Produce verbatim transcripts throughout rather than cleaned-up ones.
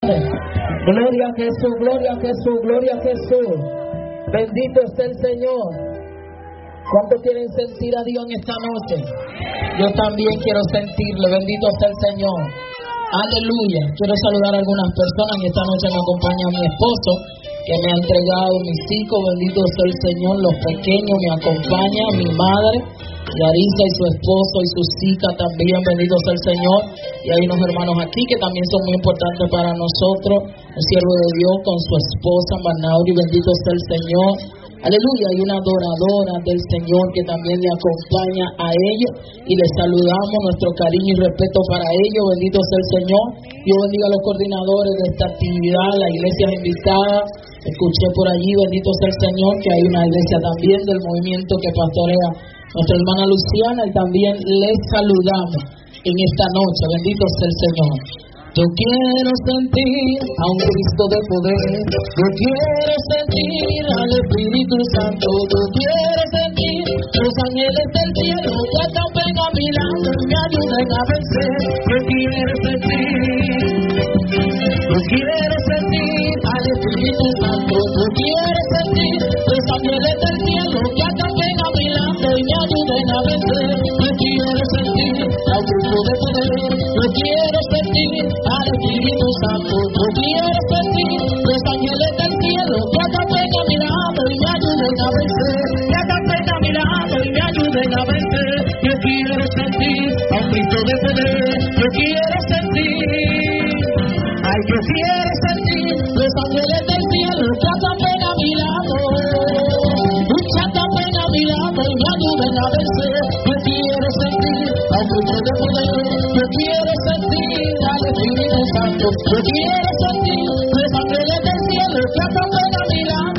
Gloria a Jesús, gloria a Jesús, gloria a Jesús. Bendito es el Señor. ¿Cuántos quieren sentir a Dios en esta noche? Yo también quiero sentirle. Bendito es el Señor. Aleluya. Quiero saludar a algunas personas. Y esta noche me acompaña mi esposo, que me ha entregado mis hijos. Bendito es el Señor. Los pequeños me acompañan. Mi madre, Yarisa, y su esposo y sus hijas también. Bendito es el Señor. Y hay unos hermanos aquí que también son muy importantes para nosotros. El siervo de Dios con su esposa Manauri. Bendito es el Señor. Aleluya. Hay una adoradora del Señor que también le acompaña a ellos. Y les saludamos nuestro cariño y respeto para ellos. Bendito es el Señor. Dios bendiga a los coordinadores de esta actividad, las iglesias invitadas. Escuché por allí, bendito es el Señor, que hay una iglesia también del movimiento que pastorea nuestra hermana Luciana, y también les saludamos en esta noche. Bendito es el Señor. Yo quiero sentir a un Cristo de poder. Yo quiero sentir al Espíritu Santo. Yo quiero sentir los ángeles del cielo que acampen a mi lado y me ayuden a vencer. Yo quiero sentir. Yo quiero sentir al Espíritu Santo. Yo quiero sentir los ángeles del cielo que acampen a mi lado y me ayuden a vencer. Yo quiero sentir a un Cristo de poder. Yo quiero sentir al Espíritu Santo. Yo quiero sentir los ángeles del cielo que acampen a mi lado y me ayuden a vencer. Que acampen a mi lado y me ayuden a vencer. Yo quiero sentir a un Cristo de poder. Yo quiero sentir. Ay, yo quiero sentir los ángeles del cielo que acampen a mi lado. Que acampen a mi lado y me ayuden a vencer. Yo quiero sentir a un Cristo de poder. Yo quiero sentir al Espíritu Santo. Yo quiero sentir los ángeles del cielo que acampen a mi lado.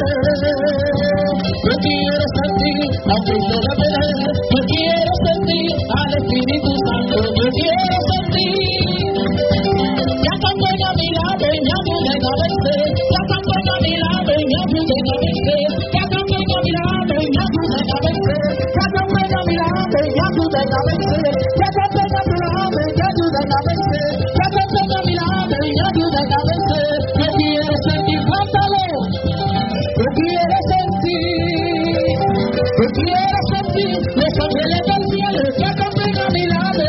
Yo quiero sentir a un Cristo de poder. Yo quiero sentir al Espíritu Santo. Yo quiero sentir que acampen a mi lado y me ayuden a vencer. Que acampen a mi lado y me ayuden a vencer. Que acampen a mi lado y me ayuden a vencer. Que acampen a mi lado y me ayuden a vencer. Que acampen a mi lado y me ayuden a vencer. Que acampen a mi lado y me ayuden a vencer. Yo quiero sentir, cántalo. Yo quiero sentir. Yo quiero sentir los ángeles del cielo que acampen a mi lado.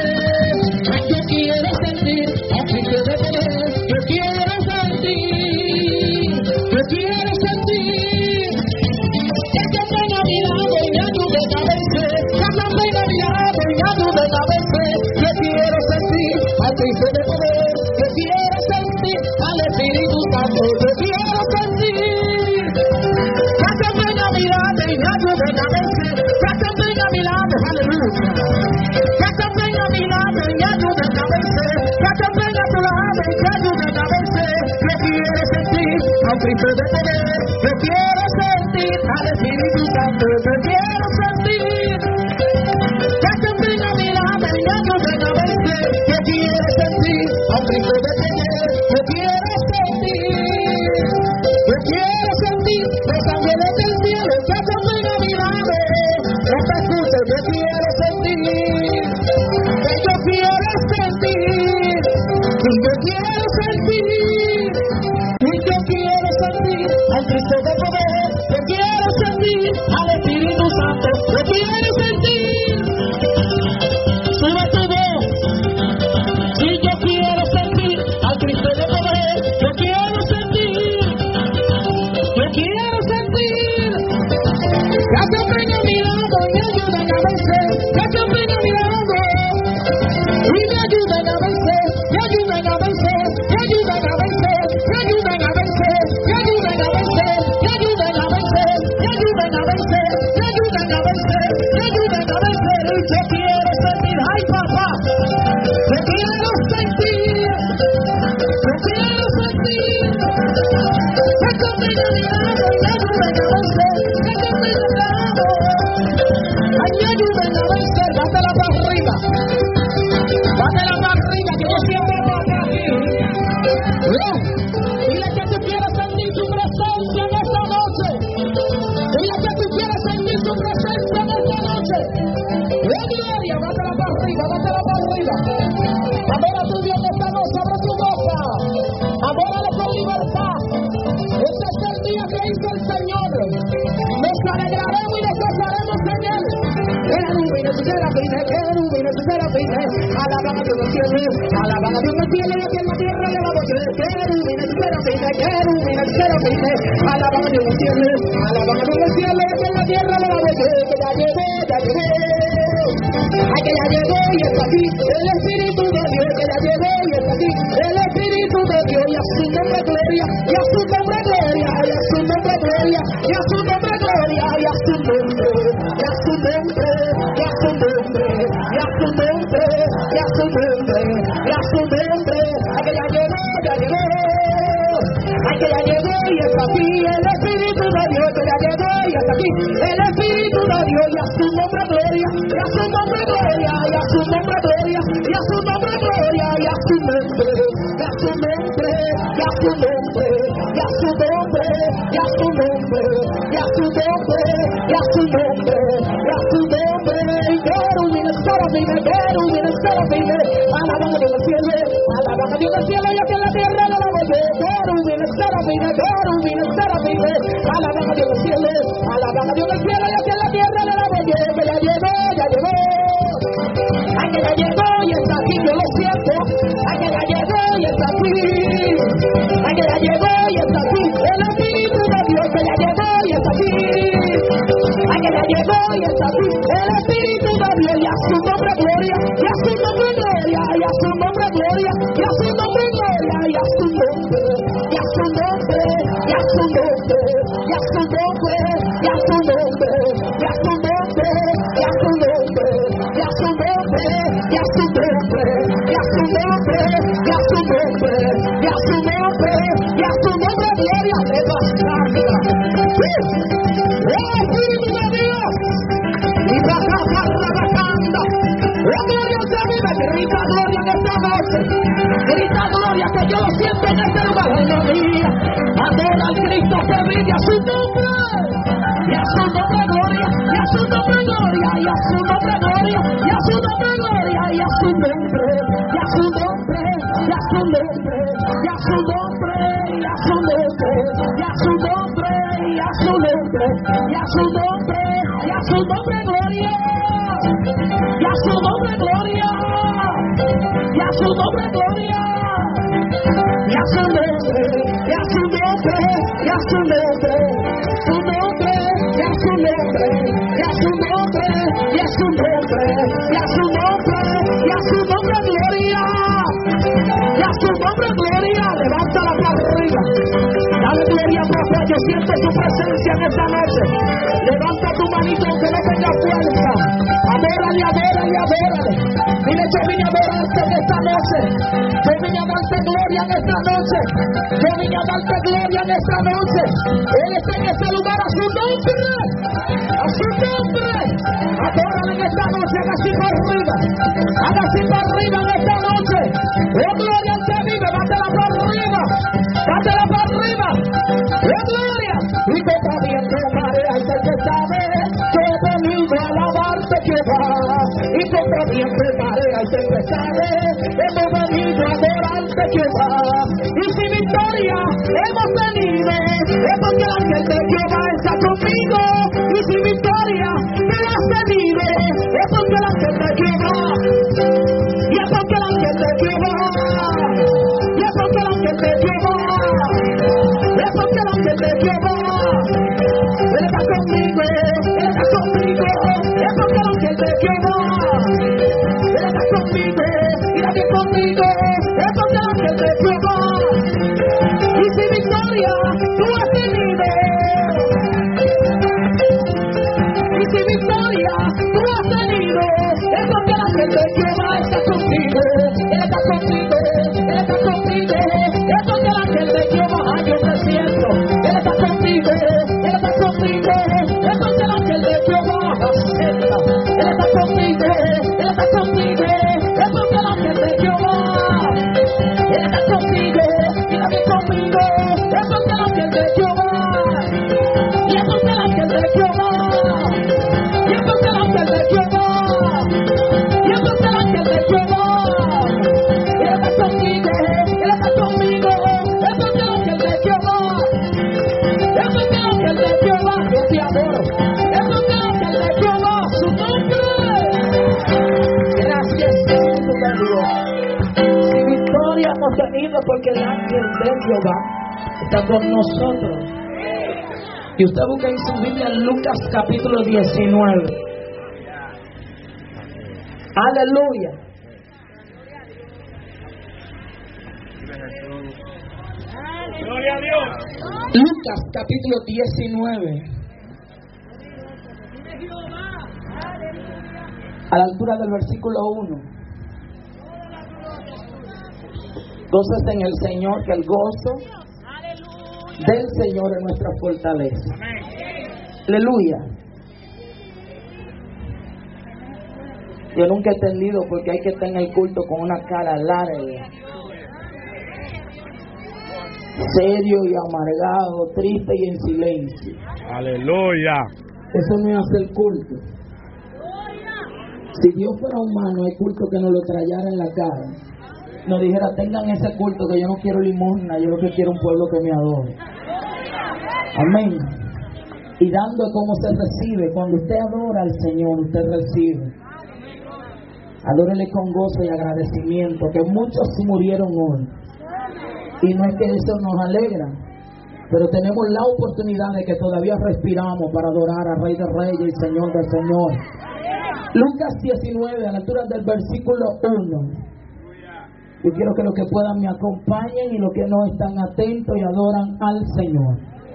Yo quiero sentir a Cristo de poder. Yo quiero sentir. Yo quiero sentir que acampen a mi lado y me ayuden a vencer. Que acampen a mi lado y me ayuden a vencer. Yo quiero sentir a Cristo de poder. Yo quiero sentir al Espíritu Santo. Yo quiero sentir que acampen a mi lado y me ayuden a vencer. Que acampen a mi lado, aleluya. Que acampen a mi lado y me ayuden a vencer. Que acampen a tu lado y me ayuden a vencer. Yo quiero sentir a un Cristo de poder. Yo quiero sentir al Espíritu Santo. Yo quiero sentir que acampen a mi lado y me ayuden a vencer. Yo quiero sentir a un Cristo de poder. Yo quiero sentir. Yo quiero sentir los ángeles del cielo que acampen a mi lado. No te escuches, yo quiero sentir. Que yo quiero sentir. Y yo quiero sentir. Y yo quiero sentir al Cristo de poder. Yo quiero sentir al Espíritu Santo. Yo quiero sentir. Sube tu voz. Y yo quiero sentir al Cristo de poder. Yo quiero sentir. Yo quiero sentir. Que acampen a mi lado y me ayuden a vencer. Que acampen a mi lado y me ayuden a vencer. Me ayuden a vencer. Me ayuden a vencer. Me ayuden a vencer. Me ayuden a vencer. Me ayuden a vencer. Me ayuden a vencer. Me ayuden a vencer. Me ayuden a vencer. Y yo quiero sentir. Ay, papá. Yo quiero sentir. Yo quiero sentir. Que acampen a mi lado y me ayuden a vencer. Que acampen a mi lado. Ay, me ayuden a vencer. Bátela para arriba. Bátela para arriba, que yo siempre voy acá aquí. Dile que tú quieres sentir su presencia en esta noche. Dile que tú quieres sentir su presencia en esta noche. ¡Oh, gloria! Bátela para arriba, bátela para arriba. Adora a tu Dios esta noche, abre tu boca. querubines y serafines, alaban a Dios en el cielo, alaban a Dios en el cielo y aquí en la tierra le damos querubines y serafines, querubines y serafines, alaban a Dios en el cielo, alaban a Dios en el cielo y aquí en la tierra le damos que ya llegó, ya llegó, ay que ya llegó y está aquí, el Espíritu de Dios que ya llegó y está aquí, el Espíritu de Dios y a su nombre gloria, y a su nombre gloria, y a su nombre gloria, y a su nombre gloria, y a su nombre, y a su nombre, y a su nombre, y a su nombre, y a su nombre, y a su nombre, ay que ya llegó, ya llegó, ay que ya llegó y está aquí, el Espíritu de Dios que ya llegó y está aquí, el Espíritu de Dios y a su nombre gloria, y a su nombre gloria, y a su nombre gloria, y a su nombre gloria, y a su nombre, y a su nombre, y a su nombre, y a su nombre, y a su nombre, y a su nombre, y a su nombre, y a su nombre, y querubines, serafines, querubines, serafines, alaban a Dios en el cielo, alaban a Dios en el cielo y aquí en la tierra le damos querubines, serafines, querubines, serafines, alaban a Dios en el cielo, alaban a Dios en el cielo y aquí en la tierra le damos que ya llegó, ya llegó, ay que ya llegó y está aquí, yo lo siento, ay que ya llegó y está aquí, ay que ya llegó y está aquí, el Espíritu de Dios que ya llegó y está aquí, ay que ya llegó y está aquí, el Espíritu de Dios y a su nombre gloria, y a su nombre gloria, y a su nombre gloria, y a su nombre gloria, y a su nombre, y a su nombre, y a su nombre, y a su nombre, y a su nombre, y a su nombre, y a su nombre, y a su nombre, y a su nombre, y a su nombre, y a su nombre, y a su nombre, y a su nombre, gloria de bastarda. ¡Oh, Espíritu de Dios! Y baja la bajanda. ¡Oh, gloria se vive! Grita gloria en esta noche. Grita gloria que yo lo siento en este lugar. Aleluya. Adora al Cristo que vive a su nombre. Y a su nombre gloria, y a su nombre gloria, y a su nombre gloria, y a su nombre gloria, y a su nombre, y a su nombre, y a su nombre, y a su nombre, y a su nombre, y a su nombre, y a su nombre, y a su nombre, y a su nombre gloria, y a su nombre gloria, y a su nombre gloria, y a su nombre, y a su nombre, y a su nombre, su nombre. Y a su nombre, y a su nombre, y a su nombre, y a su nombre, y a su nombre gloria, y a su nombre gloria, levántala para arriba, dale gloria papá, yo siento su presencia en esta noche, levanta tu manito aunque no tenga fuerza, adórale, adórale, adórale, dile yo vine a adorarte en esta noche, yo vine a darte gloria en esta noche, yo vine a darte gloria en esta noche, él está en este lugar a su nombre. A su nombre, adórale en esta noche, haga así para arriba, haga así para arriba en esta noche, oh gloria al que vive, bátela para arriba, bátela para arriba, oh gloria, y que también tu marea, y que sabe que he venido a alabarte Jehová, y que también tu marea, y que sabe, hemos venido a adorarte Jehová, y si victoria hemos tenido, es porque la gente de Jehová está conmigo. Y si victoria me la has tenido, es porque la gente de Jehová, y es porque ángel de Jehová está con nosotros. Y usted busca en su Biblia Lucas capítulo diecinueve. Aleluya. Gloria a Dios. Lucas capítulo diecinueve. A la altura del versículo uno. Gózate en el Señor, que el gozo del Señor es nuestra fortaleza. Aleluya. Yo nunca he entendido por qué hay que estar en el culto con una cara larga, serio y amargado, triste y en silencio. Aleluya. Eso no es hacer culto. Si Dios fuera humano, hay culto que nos lo trayera en la cara. Nos dijera, tengan ese culto, que yo no quiero limosna, yo lo que quiero es un pueblo que me adore. Amén. Y dando como se recibe. Cuando usted adora al Señor, usted recibe. Adórele con gozo y agradecimiento, que muchos sí murieron hoy. Y no es que eso nos alegra, pero tenemos la oportunidad de que todavía respiramos para adorar al Rey de Reyes y Señor del Señor. Lucas diecinueve, a la altura del versículo uno. Yo quiero que los que puedan me acompañen y los que no están atentos y adoran al Señor.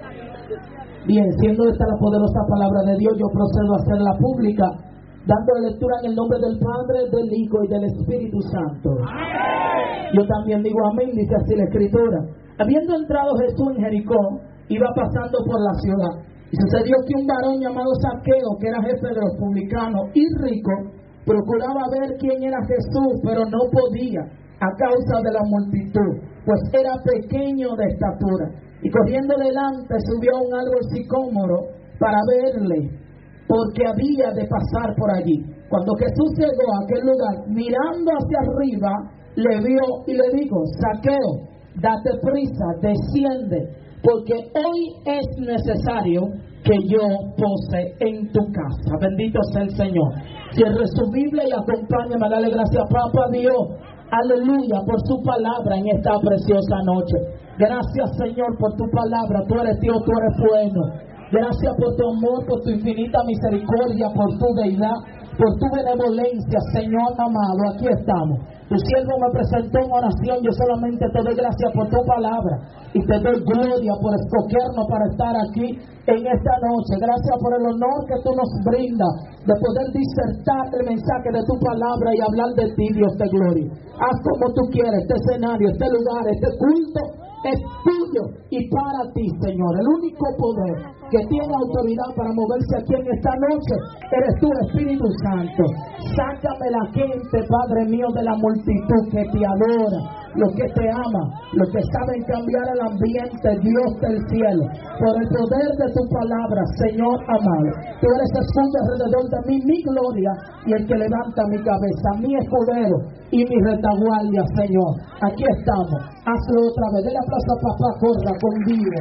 Bien, siendo esta la poderosa palabra de Dios, yo procedo a hacerla pública, dando lectura en el nombre del Padre, del Hijo y del Espíritu Santo. Yo también digo amén, dice así la Escritura. Habiendo entrado Jesús en Jericó, iba pasando por la ciudad. Y sucedió que un varón llamado Zaqueo, que era jefe de los publicanos y rico, procuraba ver quién era Jesús, pero no podía, a causa de la multitud, pues era pequeño de estatura. Y corriendo delante subió a un árbol sicómoro para verle, porque había de pasar por allí. Cuando Jesús llegó a aquel lugar, mirando hacia arriba, le vio y le dijo: Zaqueo, date prisa, desciende, porque hoy es necesario que yo pose en tu casa. Bendito sea el Señor. Cierre su Biblia y acompáñame a darle gracias, Papá Dios. Aleluya, por su palabra en esta preciosa noche. Gracias, Señor, por tu palabra. Tú eres Dios, tú eres bueno. Gracias por tu amor, por tu infinita misericordia, por tu deidad, por tu benevolencia, Señor amado. Aquí estamos. Tu siervo me presentó en oración. Yo solamente te doy gracias por tu palabra y te doy gloria por escogernos para estar aquí en esta noche. Gracias por el honor que tú nos brindas de poder disertar el mensaje de tu palabra y hablar de ti, Dios de gloria. Haz como tú quieres. Este escenario, este lugar, este culto es tuyo y para ti, Señor. El único poder que tiene autoridad para moverse aquí en esta noche eres tú, Espíritu Santo. Sácame la gente, Padre mío, de la multitud que te adora, los que te aman, los que saben cambiar el ambiente, Dios del cielo, por el poder de tu palabra, Señor amado. Tú eres escudo alrededor de mí, mi gloria, y el que levanta mi cabeza, mi escudero y mi retaguardia, Señor. Aquí estamos. Hazlo otra vez. Dele aplauso a papá, corra conmigo.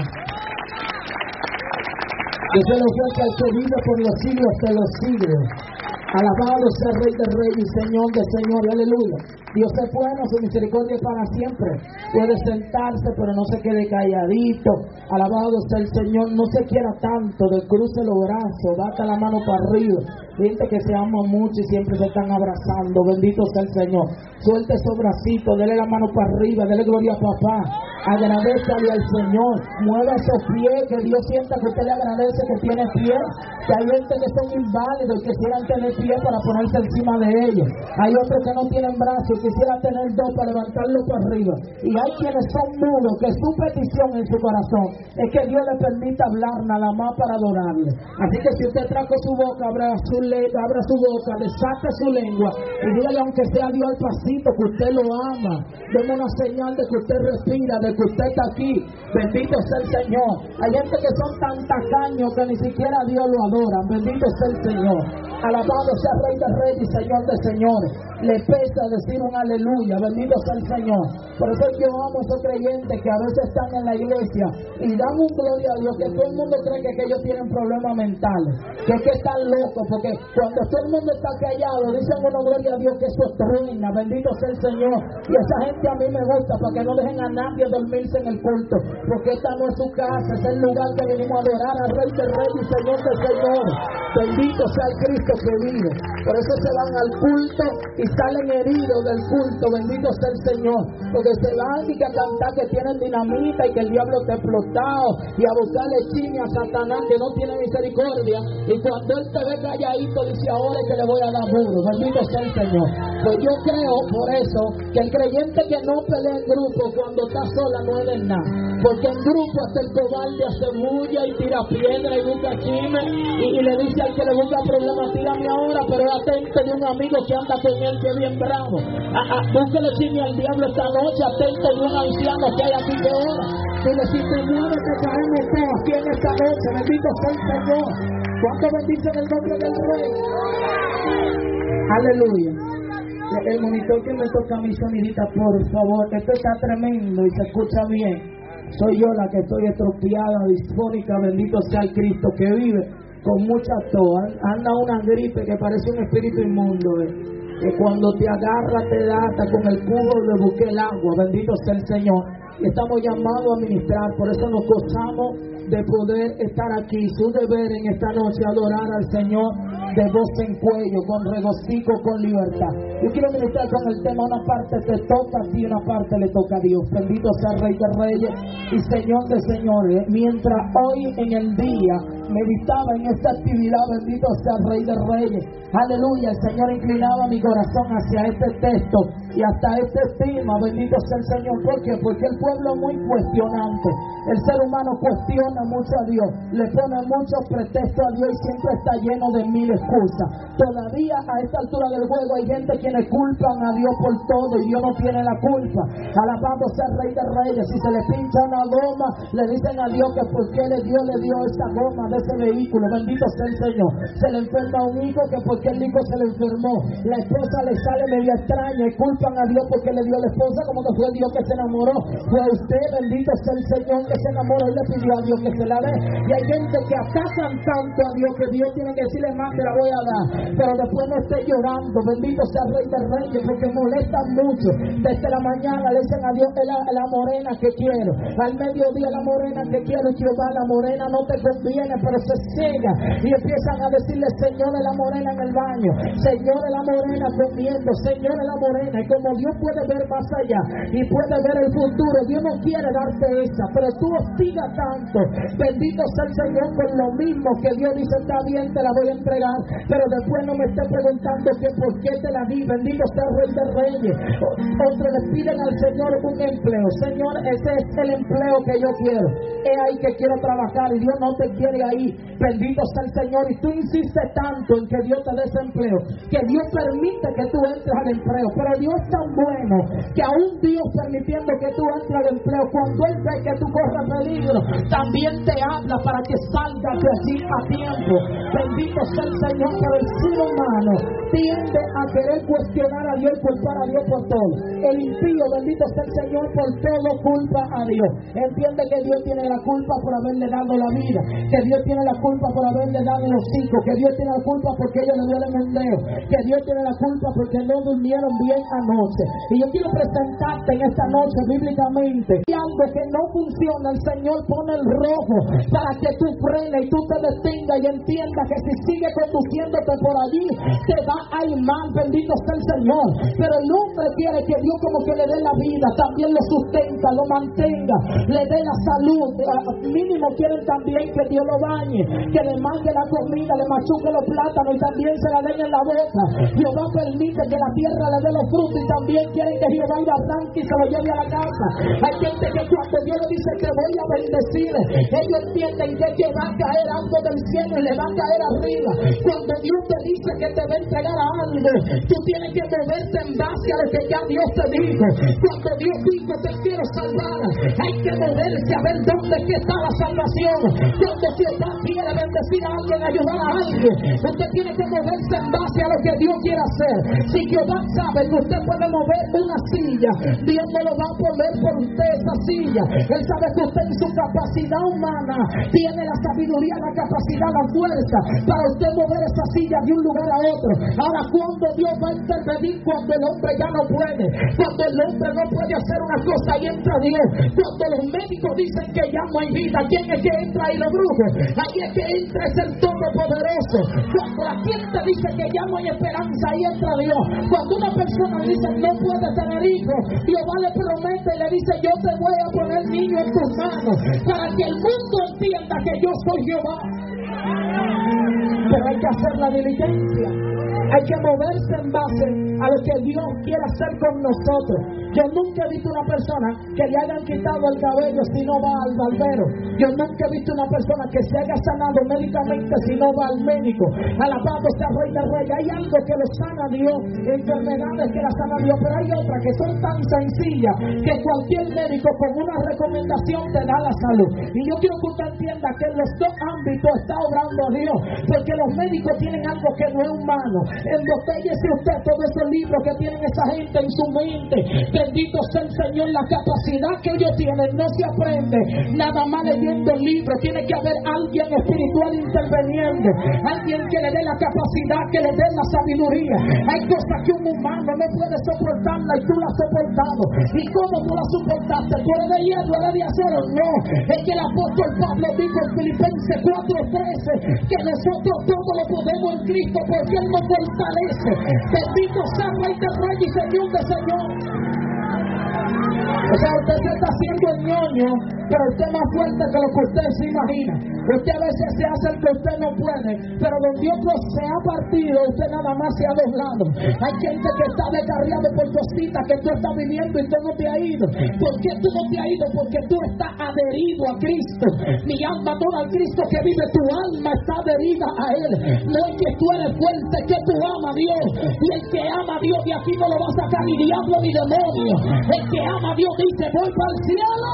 Yo se lo ofrezco al que vive por los siglos de los siglos. Alabado sea el Rey de Reyes y Señor de Señores. Aleluya. Dios es bueno, su misericordia es para siempre. Puede sentarse, pero no se quede calladito. Alabado sea el Señor. No se quiera tanto, descruce los brazos, bata la mano para arriba. Gente que se ama mucho y siempre se están abrazando. Bendito sea el Señor. Suelte esos bracitos, dele la mano para arriba, dele gloria a papá. Agradézale al Señor. Mueva esos pies, que Dios sienta que usted le agradece que tiene pies. Que hay gente que son inválidos y quisieran tener pies para ponerse encima de ellos. Hay otros que no tienen brazos y quisieran tener dos para levantarlos para arriba. Y hay quienes son mudos, que su petición en su corazón es que Dios le permita hablar nada más para adorarle. Así que si usted trajo su boca, abra su, le- abra su boca, desate su lengua y dígale, aunque sea Dios al pasito, que usted lo ama. Deme una señal de que usted respira, de que usted está aquí. Bendito sea el Señor. Hay gente que son tan tacaños que ni siquiera Dios lo adoran. Bendito sea el Señor. Alabado sea Rey de Reyes y Señor de Señores. Le pesa decir un aleluya. Bendito sea el Señor. Por eso yo amo a esos creyentes que a veces están en la iglesia y dan un gloria a Dios, que todo el mundo cree que, que ellos tienen problemas mentales, que es que están locos, porque cuando todo el mundo está callado, dicen una gloria a Dios, que eso es ruina. Bendito sea el Señor. Y esa gente a mí me gusta, para que no dejen a nadie dormirse en el culto, porque esta no es su casa, es el lugar que venimos a adorar al Rey de Reyes y Señor de Señores. Bendito sea el Cristo que vive. Por eso se van al culto y salen heridos del culto. Bendito sea el Señor, porque se van y que a cantar que tienen dinamita y que el diablo te ha explotado, y a buscarle chisme a Satanás que no tiene misericordia, y cuando él te ve calladito dice ahora es que le voy a dar duro. Bendito sea el Señor. Pues yo creo por eso que el creyente que no pelea en grupo, cuando está sola no es de nada, porque en grupo hasta el cobarde hace bulla y tira piedra y busca chisme, y, y le dice al que le busca problemas, tírame ahora, pero atento de un amigo que anda con él que es bien bravo. Búsquele chisme al diablo esta noche, atento de un anciano que hay aquí que ora. Dile, si te mueves te caemos todos aquí en esta noche. Bendito sea el Señor. ¿Cuánto bendicen el nombre del Rey? Aleluya. El monitor que me toca a mi sonidita, por favor. Esto está tremendo y se escucha bien. Soy yo la que estoy estropeada, disfónica. Bendito sea el Cristo que vive con mucha tos. Anda una gripe que parece un espíritu inmundo, ¿eh? Que cuando te agarra te da hasta con el cubo le busqué el agua. Bendito sea el Señor. Y estamos llamados a ministrar. Por eso nos gozamos de poder estar aquí. Su deber en esta noche adorar al Señor de voz en cuello, con regocijo, con libertad. Yo quiero ministrar con el tema, una parte te toca a ti, una parte le toca a Dios. Bendito sea el Rey de Reyes y Señor de Señores. Mientras hoy en el día meditaba en esta actividad, bendito sea el Rey de Reyes, aleluya, el Señor inclinaba mi corazón hacia este texto y hasta este tema. Bendito sea el Señor. ¿Por qué? Porque el pueblo es muy cuestionante. El ser humano cuestiona mucho a Dios, le pone muchos pretextos a Dios y siempre está lleno de mil excusas. Todavía a esta altura del juego hay gente quienes culpan a Dios por todo y Dios no tiene la culpa. Alabado sea el Rey de Reyes. Si se le pincha una goma, le dicen a Dios que por qué le dio, le dio esa goma de ese vehículo. Bendito sea el Señor. Se le enferma a un hijo, que porque el hijo se le enfermó. La esposa le sale media extraña y culpan a Dios porque le dio la esposa, como que fue Dios que se enamoró. Fue usted, bendito sea el Señor, que se enamoró y le pidió a Dios que se la dé. Y hay gente que atacan tanto a Dios que Dios tiene que decirle más, te la voy a dar, pero después no esté llorando. Bendito sea el Rey de Reyes, porque molestan mucho. Desde la mañana le dicen a Dios la, la morena que quiero, al mediodía la morena que quiero, y Jehová, la morena no te conviene, pero se cega y empiezan a decirle, Señor, la morena en el baño, Señor, la morena comiendo, Señor, la morena. Y como Dios puede ver más allá y puede ver el futuro, Dios no quiere darte esa, pero tú hostigas tanto. Bendito sea el Señor, con lo mismo que Dios dice, está bien, te la voy a entregar, pero después no me estés preguntando que por qué te la di. Bendito sea el Rey de Reyes. Otros le piden al Señor un empleo, Señor, ese es el empleo que yo quiero, es ahí que quiero trabajar, y Dios no te quiere ahí. Bendito sea el Señor. Y tú insistes tanto en que Dios te dé ese empleo, que Dios permite que tú entres al empleo, pero Dios es tan bueno que aún Dios permitiendo que tú entres al empleo, cuando Él ve que tú corres peligro, también te habla para que salgas de allí a tiempo. Bendito sea el Señor. Pero el ser humano tiende a querer cuestionar a Dios y culpar a Dios por todo. El impío, bendito sea el Señor, por todo culpa a Dios. Entiende que Dios tiene la culpa por haberle dado la vida, que Dios tiene la culpa por haberle dado los hijos, que Dios tiene la culpa porque ellos le dieron un dedo, que Dios tiene la culpa porque no durmieron bien anoche. Y yo quiero presentarte en esta noche bíblicamente, y algo que no funciona, el Señor pone el rojo para que tú frenes y tú te detengas y entiendas que si sigue conduciéndote por allí te va a ir mal. Bendito sea el Señor. Pero el hombre quiere que Dios como que le dé la vida, también lo sustenta, lo mantenga, le dé la salud. Mínimo quieren también que Dios lo bañe, que le mande la comida, le machuque los plátanos y también se la den en la boca. Jehová permite que la tierra le dé los frutos y también quieren que Jehová iba a arranque y se lo lleve a la casa. Hay gente que cuando Dios le dice que voy a bendecir, ellos entienden que, que va a caer algo del cielo y le va a caer arriba. Cuando Dios te dice que te va a entregar a algo, tú tienes que moverte en base a lo que ya Dios te dijo. Cuando Dios dijo te quiero salvar, hay que moverse a ver dónde es que está la salvación. Cuando Dios te Jehová quiere bendecir a alguien, ayudar a alguien, usted tiene que moverse en base a lo que Dios quiere hacer. Si Jehová sabe que usted puede mover una silla, Dios no lo va a poner por usted esa silla. Él sabe que usted en su capacidad humana tiene la sabiduría, la capacidad, la fuerza para usted mover esa silla de un lugar a otro. Ahora, cuando Dios va a intervenir, cuando el hombre ya no puede, cuando el hombre no puede hacer una cosa y entra Dios, cuando los médicos dicen que ya no hay vida, ¿quién es que entra ahí? Los brujos. Ahí es que entra es el Todopoderoso. Cuando la gente dice que ya no hay esperanza, ahí entra Dios. Cuando una persona dice no puede tener hijos, Jehová le promete y le dice yo te voy a poner niño en tus manos para que el mundo entienda que yo soy Jehová. Pero hay que hacer la diligencia, hay que moverse en base a lo que Dios quiere hacer con nosotros. Yo nunca he visto una persona que le hayan quitado el cabello si no va al barbero. Yo nunca he visto una persona que se haya sanado médicamente si no va al médico. Alabado sea Rey de Reyes. Hay algo que lo sana Dios, enfermedades que la sana Dios, pero hay otras que son tan sencillas que cualquier médico con una recomendación te da la salud. Y yo quiero que usted entienda que en los dos ámbitos está obrando Dios, porque los médicos tienen algo que no es humano. Embotellese usted todos esos libros que tienen esa gente en su mente. Bendito sea el Señor, la capacidad que ellos tienen no se aprende nada más leyendo libros. Tiene que haber alguien espiritual interviniendo, alguien que le dé la capacidad, que le dé la sabiduría. Hay cosas que un humano no puede soportarla y tú la has soportado. ¿Y cómo tú la soportaste? ¿Tú eres de hierro, eres de acero? No, es que el apóstol Pablo dijo en Filipenses cuatro trece que nosotros todo lo podemos en Cristo porque Él nos fortalece. Bendito sea Rey de Reyes y Señor de Señor. O sea, usted se está haciendo el ñoño, pero usted es más fuerte que lo que usted se imagina. Usted a veces se hace el que usted no puede, pero donde otro se ha partido, usted nada más se ha doblado. Hay gente que está descarriado por cositas que tú estás viviendo y tú no te has ido. ¿Por qué tú no te has ido? Porque tú estás adherido a Cristo. Mi alma adora al Cristo que vive, tu alma está adherida a Él. No es que tú eres fuerte, es que tú amas a Dios. Y el que ama a Dios de aquí no lo va a sacar ni diablo ni demonio. El que ama a Dios dice voy para el cielo.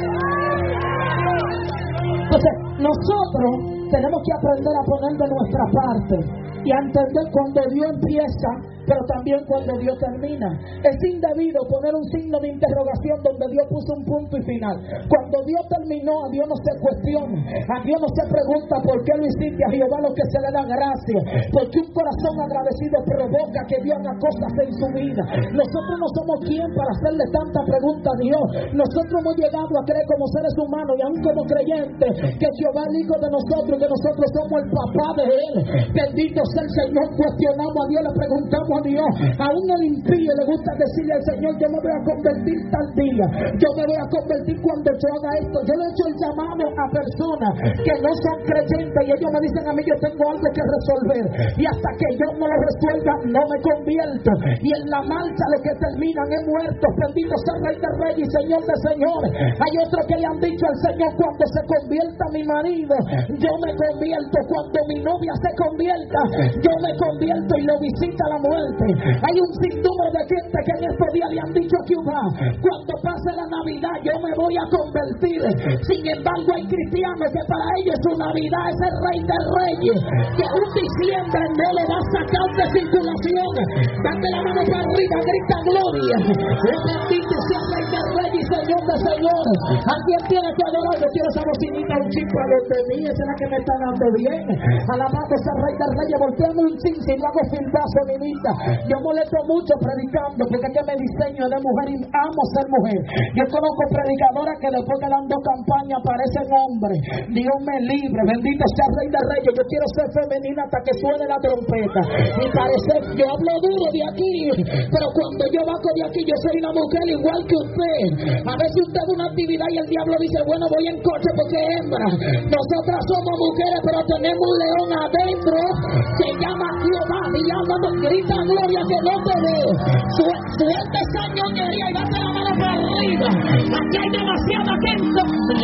Entonces nosotros tenemos que aprender a poner de nuestra parte y a entender cuando Dios empieza, pero también cuando Dios termina. Es indebido poner un signo de interrogación donde Dios puso un punto y final. Cuando Dios terminó, a Dios no se cuestiona, a Dios no se pregunta por qué lo hiciste. A Jehová lo que se le da gracia, porque un corazón agradecido provoca que Dios haga cosas en su vida. Nosotros no somos quien para hacerle tanta pregunta a Dios. Nosotros hemos llegado a creer como seres humanos y aún como creyentes que Jehová es el hijo de nosotros y que nosotros somos el papá de Él. Bendito sea el Señor. Cuestionamos a Dios, le preguntamos a Dios. Aún el impío le gusta decirle al Señor yo me voy a convertir tal día, yo me voy a convertir cuando yo haga esto. Yo le he hecho el llamado a personas que no son creyentes y ellos me dicen a mí yo tengo algo que resolver y hasta que yo no lo resuelva no me convierto. Y en la marcha los que terminan es muertos. Bendito sea Rey de Reyes y Señor de Señores. Hay otros que le han dicho al Señor cuando se convierta mi marido yo me convierto, cuando mi novia se convierta yo me convierto, y lo visita la muerte. Hay un sinnúmero de gente que en estos días le han dicho a Jehová cuando pase la Navidad yo me voy a convertir. Sin embargo hay cristianos que para ellos su Navidad es el Rey de Reyes, que un diciembre no le va a sacar de circulación. Date la mano para arriba, grita gloria. Bendito sea Rey de Reyes y Señor de Señores. Alguien tiene que adorar. Yo quiero esa bocinita un chin para los de mí, esa es la que me está dando bien. Alabado sea Rey de Reyes. Volteame un chin si no hago filmazo, mi vida. Yo molesto mucho predicando porque es que me diseño de mujer y amo ser mujer. Yo conozco predicadoras que después que dan dos campañas parecen hombres. Dios me libre. Bendito sea Rey de Reyes. Yo quiero ser femenina hasta que suene la trompeta y parece, yo hablo duro de aquí, pero cuando yo bajo de aquí yo soy una mujer igual que usted. A veces usted da una actividad y el diablo dice bueno voy en coche porque es hembra. Nosotras somos mujeres pero tenemos un león adentro que llama Jehová. Diablo nos grita gloria que no te veo. Suelta esa ñoñería y date la mano para arriba. Aquí hay demasiada gente.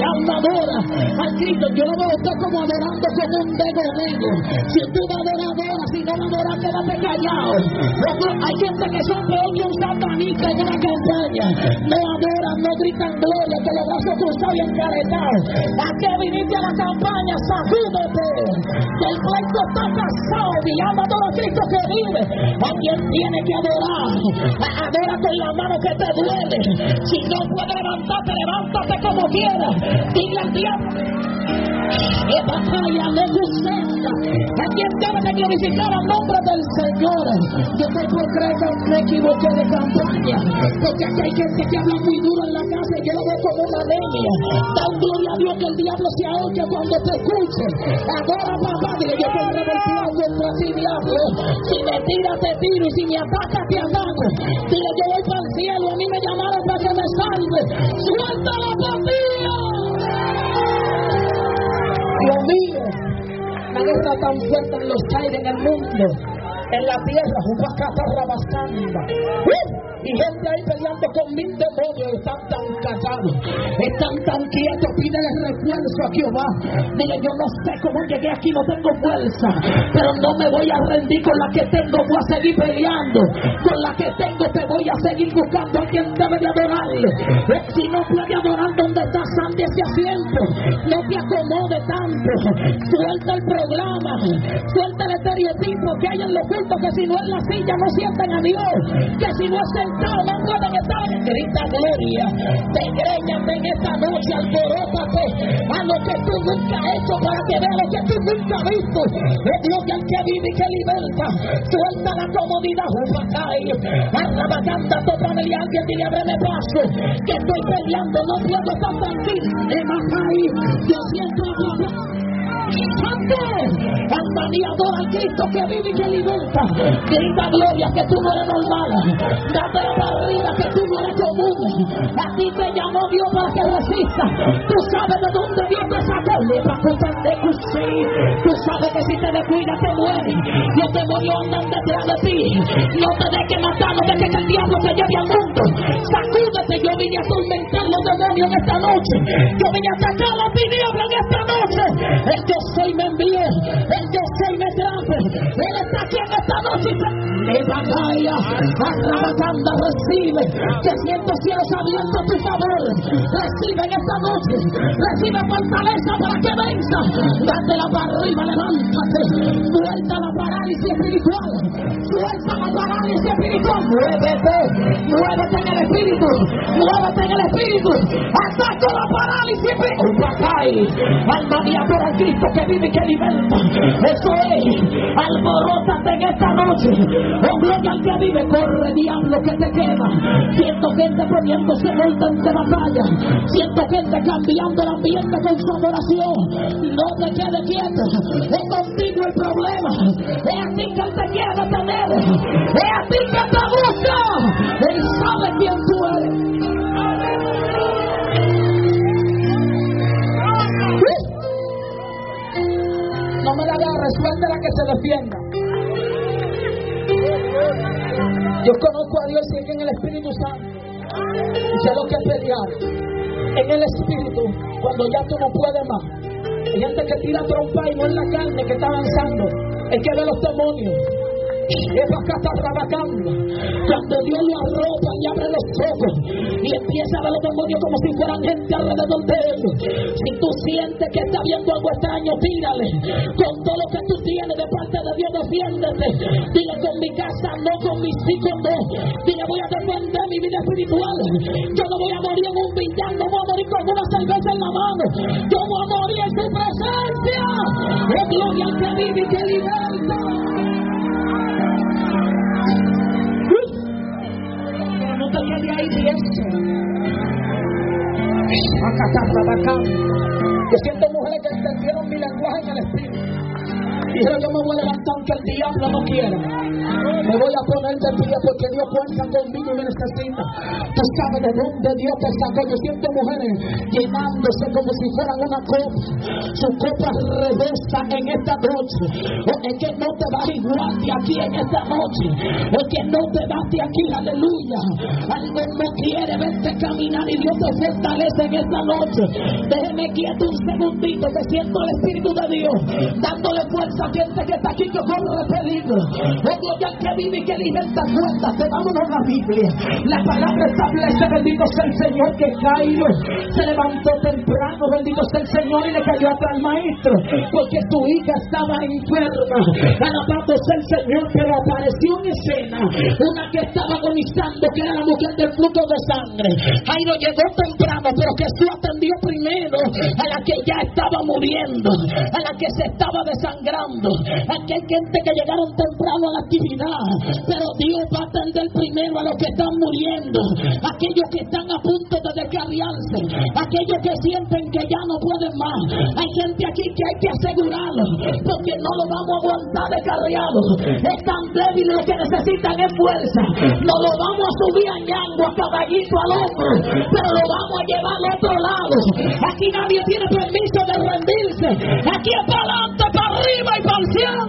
alma adora al Cristo. Yo lo veo a usted como adorando como un demonio. Si tú vas a adorar, adora. Si no va a adorar, quédate callado. Hay gente que son peor que un satanista en una campaña. No adoran, no gritan gloria, que los brazos cruzados y encaretados. ¿A qué viniste a la campaña? Sacúdete. El pleito está casado y ama a todo Cristo que vive. A quien tiene que adorar. Adora con la mano que te duele. Si no puedes levantarte, levántate como quieras. Dile al diablo. Que batalla le gusta. A quien debe de glorificar al nombre del Señor. Yo tengo que creer que me equivoqué de campaña. Porque aquí hay gente que habla muy duro en la casa y yo lo veo como una anemia. Da un gloria a Dios que el diablo se ahogue cuando te escuche. Adora, papá. Dile, yo estoy revertido contra ti, diablo. Si me tiras, te tiro. Y si me atacas, te ataco. Dile, yo voy para el cielo. A mí me llamaron para que me salve. ¡Suelta la patria! Dios mío, la guerra tan fuerte en los aires, en el mundo, en la tierra, Jupacata Rabasanda. Y gente ahí peleando con mil demonios, están tan callados, están tan quietos, pídele refuerzo a Jehová. Dile, yo no sé cómo llegué aquí, no tengo fuerza, pero no me voy a rendir. Con la que tengo voy a seguir peleando, con la que tengo te voy a seguir buscando a quien debe de adorarle. Si no puede adorar donde está, salte ese asiento, no te acomode tanto, suelta el programa, suelta el estereotipo que hay en los cultos, que si no es la silla no sienten a Dios, que si no es el no pueden estar. Grita gloria, desgréñate en esta noche, alborótate a lo que tú nunca has hecho, para que veas lo que tú nunca has visto. Es Dios que el que vive y que liberta. Suelta la comodidad, Jupacay, arrabacanda, tócame y alguien dile, ábreme paso, que estoy peleando, no puedo estar tranquilo. Emacay, yo siento a ¡Santo! Anda y adora al Cristo que vive y que liberta. Grita gloria que tú no eres normal. Date la barriga que tú no eres común. A ti te llamó Dios para que resistas. Tú sabes de dónde Dios te sacó. Tú sabes que si te descuidas te mueres. Los demonios andan detrás de ti. No te dejes matar, no dejes que el diablo te lleve al mundo. Sacúdete, yo vine a atormentar los demonios en esta noche. Yo vine a sacar la tiniebla en esta noche. El yo soy me envió, el yo soy me trajo. Él está aquí en esta noche. Le batalla, arrabacanda, recibe. Que siento cielos abiertos a tu favor. Recibe en esta noche, recibe fortaleza para que venza. Date la para arriba, levántate. Suelta la parálisis espiritual. Suelta la parálisis espiritual. Muévete, muévete en el espíritu. Muévete en el espíritu. Ataco la parálisis espiritual. Alma mía, por el Cristo que vive y que liberta. Eso es. Alborótate en esta noche. Oh, gloria al que vive. Corre, diablo, que te quema. Siento gente poniéndose en orden de batalla. Siento gente cambiando el ambiente con su adoración. No te quedes quieto. Es contigo el problema. Es a ti que Él te quiere tener. Es a ti que te busca. Él sabe quién tú eres. No me la agarres, suéltala que se defienda. Yo conozco a Dios y es en el Espíritu Santo. Y sé lo que es pelear. En el Espíritu, cuando ya tú no puedes más. Hay gente que tira trompa y no es la carne que está avanzando. Es que ve los demonios. Es para acá, está trabajando. Cuando Dios lo arropa y abre los ojos y empieza a ver los demonios como si fueran gente alrededor de él. Si tú sientes que está viendo algo extraño, tírale. Con todo lo que tú tienes de parte de Dios, defiéndete. Dile, con mi casa no, con mis hijos no. Dile, voy a defender mi vida espiritual. Yo no voy a morir en un villano, no voy a morir con una cerveza en la mano. Yo voy a morir en su presencia. Es gloria al que vive y que liberta. No te quedes ahí pienso. Acá está trabajando. Yo siento mujeres que entendieron mi lenguaje en el espíritu. Dijeron, yo me voy a levantar aunque el diablo no quiera. Me voy a poner de pie porque Dios cuenta conmigo y me necesita. Tú sabes de dónde Dios te sacó. Yo siento mujeres llenándose como si fueran una copa. Su copa rebosa en esta noche. O es que no te vas igual de aquí en esta noche. Es que no te vas de aquí, aleluya. Algo no quiere verte caminar y Dios te fortalece en esta noche. Déjeme quieto un segundito, que siento el Espíritu de Dios dándole fuerza a gente que está aquí que corre peligro. Oh, gloria al que vive y que liberta. Acuérdate, vámonos a la Biblia. La palabra establece, bendito sea el Señor, que Jairo se levantó temprano, bendito sea el Señor, y le cayó atrás al maestro porque su hija estaba enferma. Alabado sea el Señor, pero apareció en escena una que estaba agonizando, que era la mujer del flujo de sangre. Jairo llegó temprano, pero Jesús atendió primero a la que ya estaba muriendo, a la que se estaba desangrando, a aquel gente que llegaron temprano a la actividad. Pero Dios va a atender primero a los que están muriendo, aquellos que están a punto de descarriarse, aquellos que sienten que ya no pueden más. Hay gente aquí que hay que asegurarlo, porque no lo vamos a aguantar descarriado. Es tan débil, lo que necesitan es fuerza. No lo vamos a subir a ñango, a caballito al hombro, pero lo vamos a llevar al otro lado. Aquí nadie tiene permiso de rendirse. Aquí es para adelante, para arriba y para el cielo.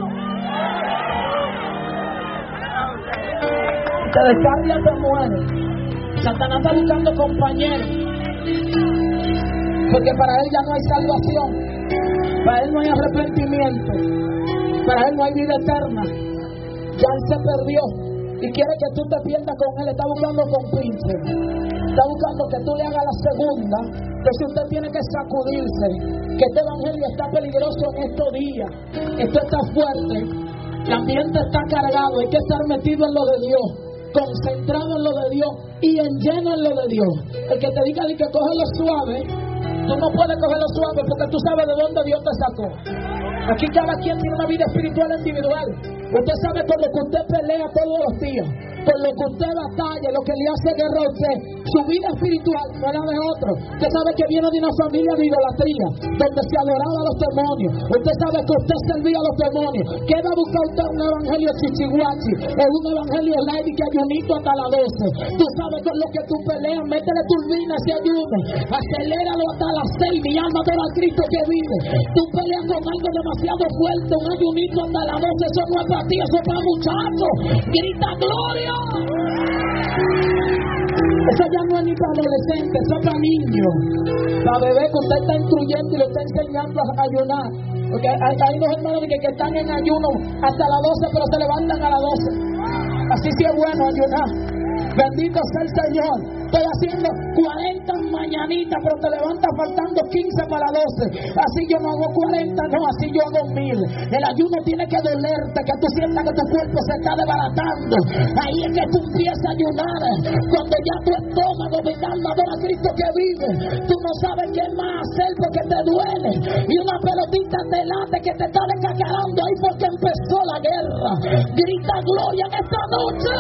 Te descargas, te mueres. Satanás está buscando compañeros, porque para él ya no hay salvación, para él no hay arrepentimiento, para él no hay vida eterna. Ya él se perdió y quiere que tú te pierdas con él. Está buscando compinche, está buscando que tú le hagas la segunda. Entonces usted tiene que sacudirse, que este evangelio está peligroso en estos días. Esto está fuerte, el ambiente está cargado. Hay que estar metido en lo de Dios, concentrado en lo de Dios y en lleno en lo de Dios. El que te diga de que coge lo suave, tú no puedes cogerlo suave, porque tú sabes de dónde Dios te sacó. Aquí cada quien tiene una vida espiritual individual. Usted sabe con lo que usted pelea todos los días, con lo que usted batalla, lo que le hace guerra a usted. Su vida espiritual no es la de otro. Usted sabe que viene de una familia de idolatría, donde se adoraba a los demonios. Usted sabe que usted servía a los demonios. ¿Qué va a buscar usted? Un evangelio chichiguachi, es un evangelio light que ayunito hasta las doce. Tú sabes con lo que tú peleas. Métele turbina ese ayuno, aceléralo hasta las seis. Mi alma adora al Cristo que vive. Tú peleas con algo demasiado fuerte, un ayunito hasta las doce. Eso no es para ti, eso es para muchachos. Grita gloria. Eso ya no es ni para adolescentes, eso es para niños, para bebés que usted está instruyendo y le está enseñando a ayunar. Porque hay, hay unos hermanos que, que están en ayuno hasta las doce, pero se levantan a las doce. Así sí es bueno ayunar. Bendito sea el Señor. Estoy haciendo cuarenta mañanitas, pero te levantas faltando quince para doce. Así yo no hago cuarenta, no, así yo hago mil. El ayuno tiene que dolerte, que tú sientas que tu cuerpo se está desbaratando. Ahí es que tú empiezas a ayunar. Cuando ya tu estómago, mi alma adora a Cristo que vive, tú no sabes qué más hacer porque te duele. Y una pelotita te late que te está descacarando. Ahí fue que empezó la guerra. Grita gloria en esta noche.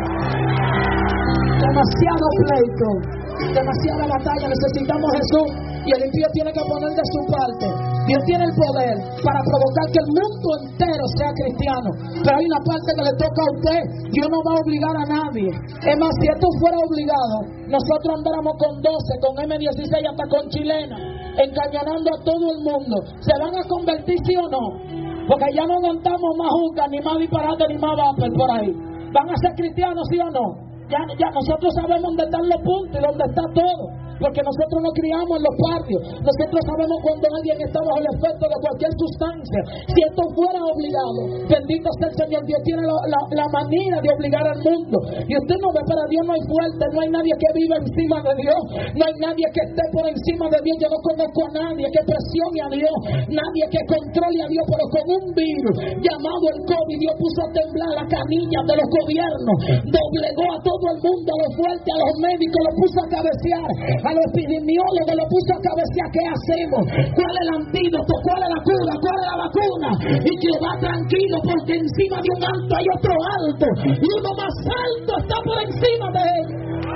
Demasiado pleito, demasiada batalla. Necesitamos Jesús y el impío tiene que poner de su parte. Dios tiene el poder para provocar que el mundo entero sea cristiano, pero hay una parte que le toca a usted. Dios no va a obligar a nadie. Es más, si esto fuera obligado, nosotros andáramos con doce, con eme dieciséis, hasta con chilena, encañonando a todo el mundo. ¿Se van a convertir, sí o no? Porque ya no aguantamos más jugas, ni más disparate, ni más vapor por ahí. ¿Van a ser cristianos, sí o no? Ya, ya nosotros sabemos dónde están los puntos y dónde está todo, porque nosotros nos criamos en los barrios. Nosotros sabemos cuando alguien está bajo el efecto de cualquier sustancia. Si esto fuera obligado, bendito sea el Señor, Dios tiene la, la, la manera de obligar al mundo. Y usted no ve, para Dios no hay fuerte, no hay nadie que viva encima de Dios, no hay nadie que esté por encima de Dios. Yo no conozco a nadie que presione a Dios, nadie que controle a Dios, pero con un virus llamado el COVID, Dios puso a temblar las canillas de los gobiernos, doblegó a todo el mundo, a los fuertes, a los médicos, lo puso a cabecear, a los epidemiólogos lo puso a cabecear. ¿Qué hacemos? ¿Cuál es el antídoto? ¿Cuál es la cura? ¿Cuál es la vacuna? Y Jehová tranquilo, porque encima de un alto hay otro alto, y uno más alto está por encima de él.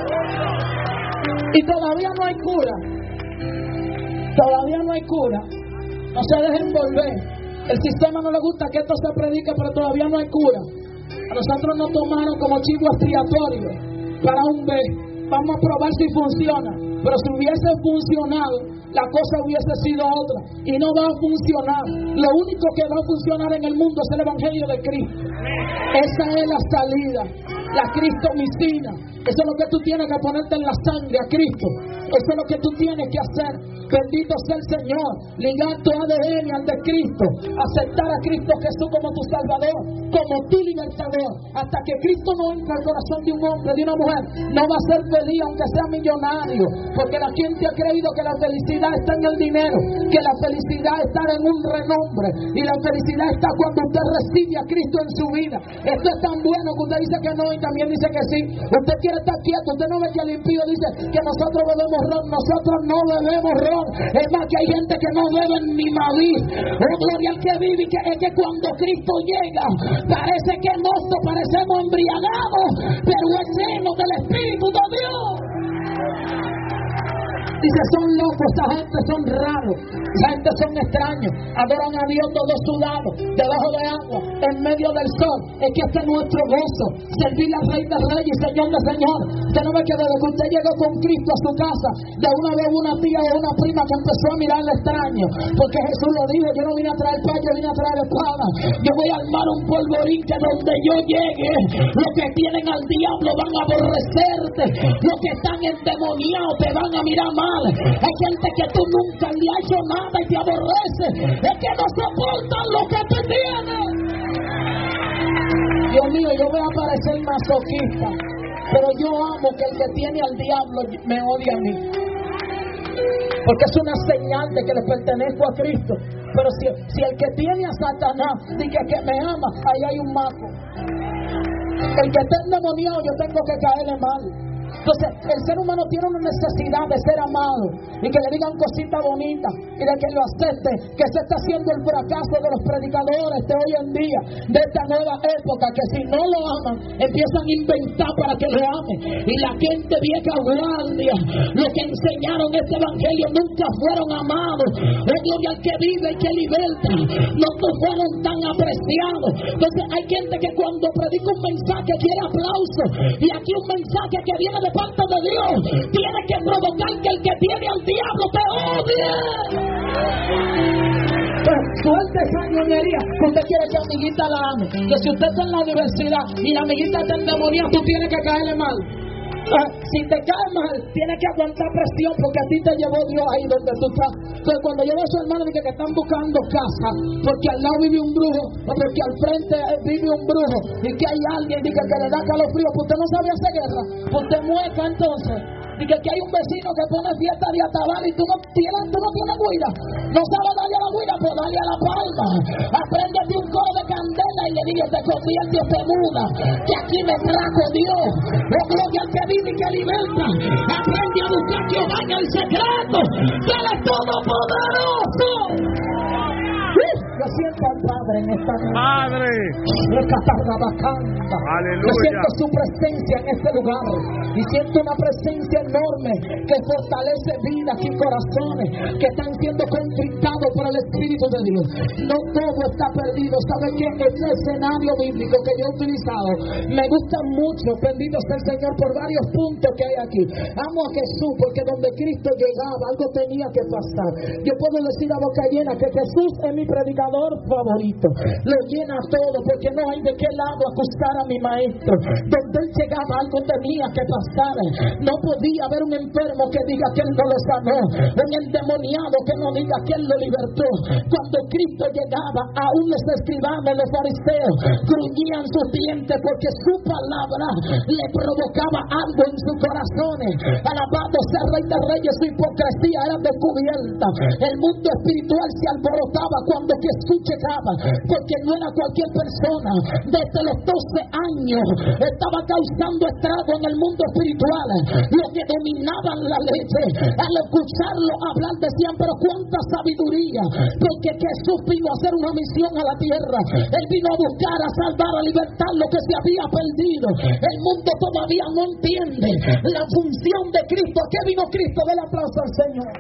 Y todavía no hay cura. Todavía no hay cura. No se dejen volver. El sistema no le gusta que esto se predique, pero todavía no hay cura. A nosotros nos tomaron como chivo expiatorio para un B. Vamos a probar si funciona. Pero si hubiese funcionado, la cosa hubiese sido otra. Y no va a funcionar. Lo único que va a funcionar en el mundo es el Evangelio de Cristo. Esa es la salida. La cristomicina. Eso es lo que tú tienes que ponerte en la sangre a Cristo. Eso es lo que tú tienes que hacer. Bendito sea el Señor. Ligar tu A D N al de Cristo. Aceptar a Cristo Jesús como tu Salvador, como tu libertador. Hasta que Cristo no entre al corazón de un hombre, de una mujer, no va a ser feliz aunque sea millonario. Porque la gente ha creído que la felicidad está en el dinero, que la felicidad está en un renombre. Y la felicidad está cuando usted recibe a Cristo en su vida. Esto es tan bueno que usted dice que no y también dice que sí. Usted quiere estar quieto. Usted no ve que el impío dice que nosotros bebemos ron. Nosotros no bebemos ron. Es más, que hay gente que no bebe ni Maví. Oh, gloria al que vive. Y que es que cuando Cristo llega, parece que mozo, parecemos embriagados, pero es lleno del Espíritu de Dios. Dice, son locos, esa gente son raros, esa gente son extraños, adoran a Dios todos sudados, debajo de agua, en medio del sol. Es que este es nuestro gozo, servir al Rey de Reyes y Señor de Señor. Usted no ve que desde que usted llegó con Cristo a su casa, de una vez una tía o una prima que empezó a mirarle extraño, porque Jesús lo dijo, yo no vine a traer paz, yo vine a traer espada. Yo voy a armar un polvorín que donde yo llegue, los que tienen al diablo van a aborrecerte, los que están endemoniados te van a mirar mal. Hay gente que tú nunca le has hecho nada y te aborrece. Es que no soportan lo que tú tienes. Dios mío, yo voy a parecer masoquista, pero yo amo que el que tiene al diablo me odie a mí, porque es una señal de que le pertenezco a Cristo. Pero si, si el que tiene a Satanás dice que me ama, ahí hay un maco. El que está endemoniado, yo tengo que caerle mal. Entonces, el ser humano tiene una necesidad de ser amado y que le digan cositas bonitas y de que lo acepte, que se está haciendo el fracaso de los predicadores de hoy en día, de esta nueva época, que si no lo aman, empiezan a inventar para que lo amen. Y la gente vieja guardia, los que enseñaron este evangelio nunca fueron amados. Oh, gloria al que vive y que liberta, no fueron tan apreciados. Entonces, hay gente que cuando predica un mensaje quiere aplauso, y aquí un mensaje que viene de parte de Dios tiene que provocar que el que tiene al diablo te odie. Pues suelte esa ñoñería que usted quiere que amiguita la ame. Que si usted está en la universidad y la amiguita está endemoniada, tú tienes que caerle mal. Ah, si te cae mal, tienes que aguantar presión, porque a ti te llevó Dios ahí donde tú estás. Entonces, cuando yo veo a su hermano dice que están buscando casa porque al lado vive un brujo, o porque al frente vive un brujo, y que hay alguien dice que le da calofrío, pues usted no sabe hacer guerra, pues usted mueca entonces. Y que, que hay un vecino que pone fiesta de atabal y tú no tienes, tú no tienes guira. No sabes darle a la guira, pues dale a la palma. Apréndete un coro de candela y le digas, te convierte o te muda, que aquí me trajo Dios. Oh, gloria al que vive y que liberta. Aprende a buscar Jehová en el secreto, que Él es todopoderoso. Yo siento al Padre en esta noche. Padre. Aleluya. Yo siento su presencia en este lugar. Y siento una presencia enorme que fortalece vidas y corazones que están siendo conquistados por el Espíritu de Dios. No todo está perdido. ¿Sabe qué? Este escenario bíblico que yo he utilizado me gusta mucho. Bendito sea el Señor por varios puntos que hay aquí. Amo a Jesús porque donde Cristo llegaba algo tenía que pasar. Yo puedo decir a boca llena que Jesús es mi predicador favorito. Lo llena todo porque no hay de qué lado acusar a mi maestro. Donde él llegaba algo tenía que pasar. No podía haber un enfermo que diga que él no lo sanó, un endemoniado que no diga que él lo libertó. Cuando Cristo llegaba, aún los escribanos, los fariseos gruñían sus dientes porque su palabra le provocaba algo en sus corazones. Alabado sea el Rey de Reyes, su hipocresía era descubierta. El mundo espiritual se alborotaba cuando Jesús llegaba, porque no era cualquier persona. Desde los doce años estaba causando estrago en el mundo espiritual. Los que dominaban la leche, al escucharlo hablar decían, pero cuánta sabiduría, porque Jesús vino a hacer una misión a la tierra. Él vino a buscar, a salvar, a libertar lo que se había perdido. El mundo todavía no entiende la función de Cristo. ¿A qué vino Cristo? Del aplauso al Señor.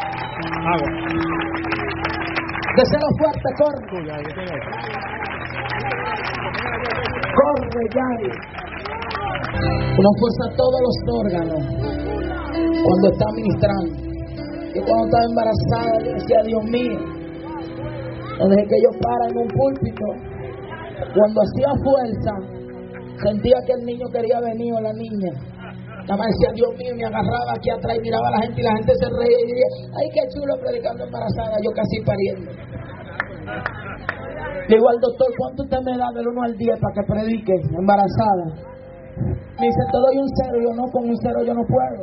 Agua. Deseo fuerte, corto. Corre, Yari. Uno fuerza todos los órganos cuando está ministrando. Yo cuando estaba embarazada, yo decía, Dios mío, no deje que yo para en un púlpito. Cuando hacía fuerza, sentía que el niño quería venir o la niña. Nada más decía, Dios mío, me agarraba aquí atrás y miraba a la gente y la gente se reía y diría, ay, qué chulo predicando embarazada, yo casi pariendo. Le digo al doctor, ¿cuánto usted me da del uno al diez para que predique embarazada? Me dice, te doy un cero. Yo no, con un cero yo no puedo.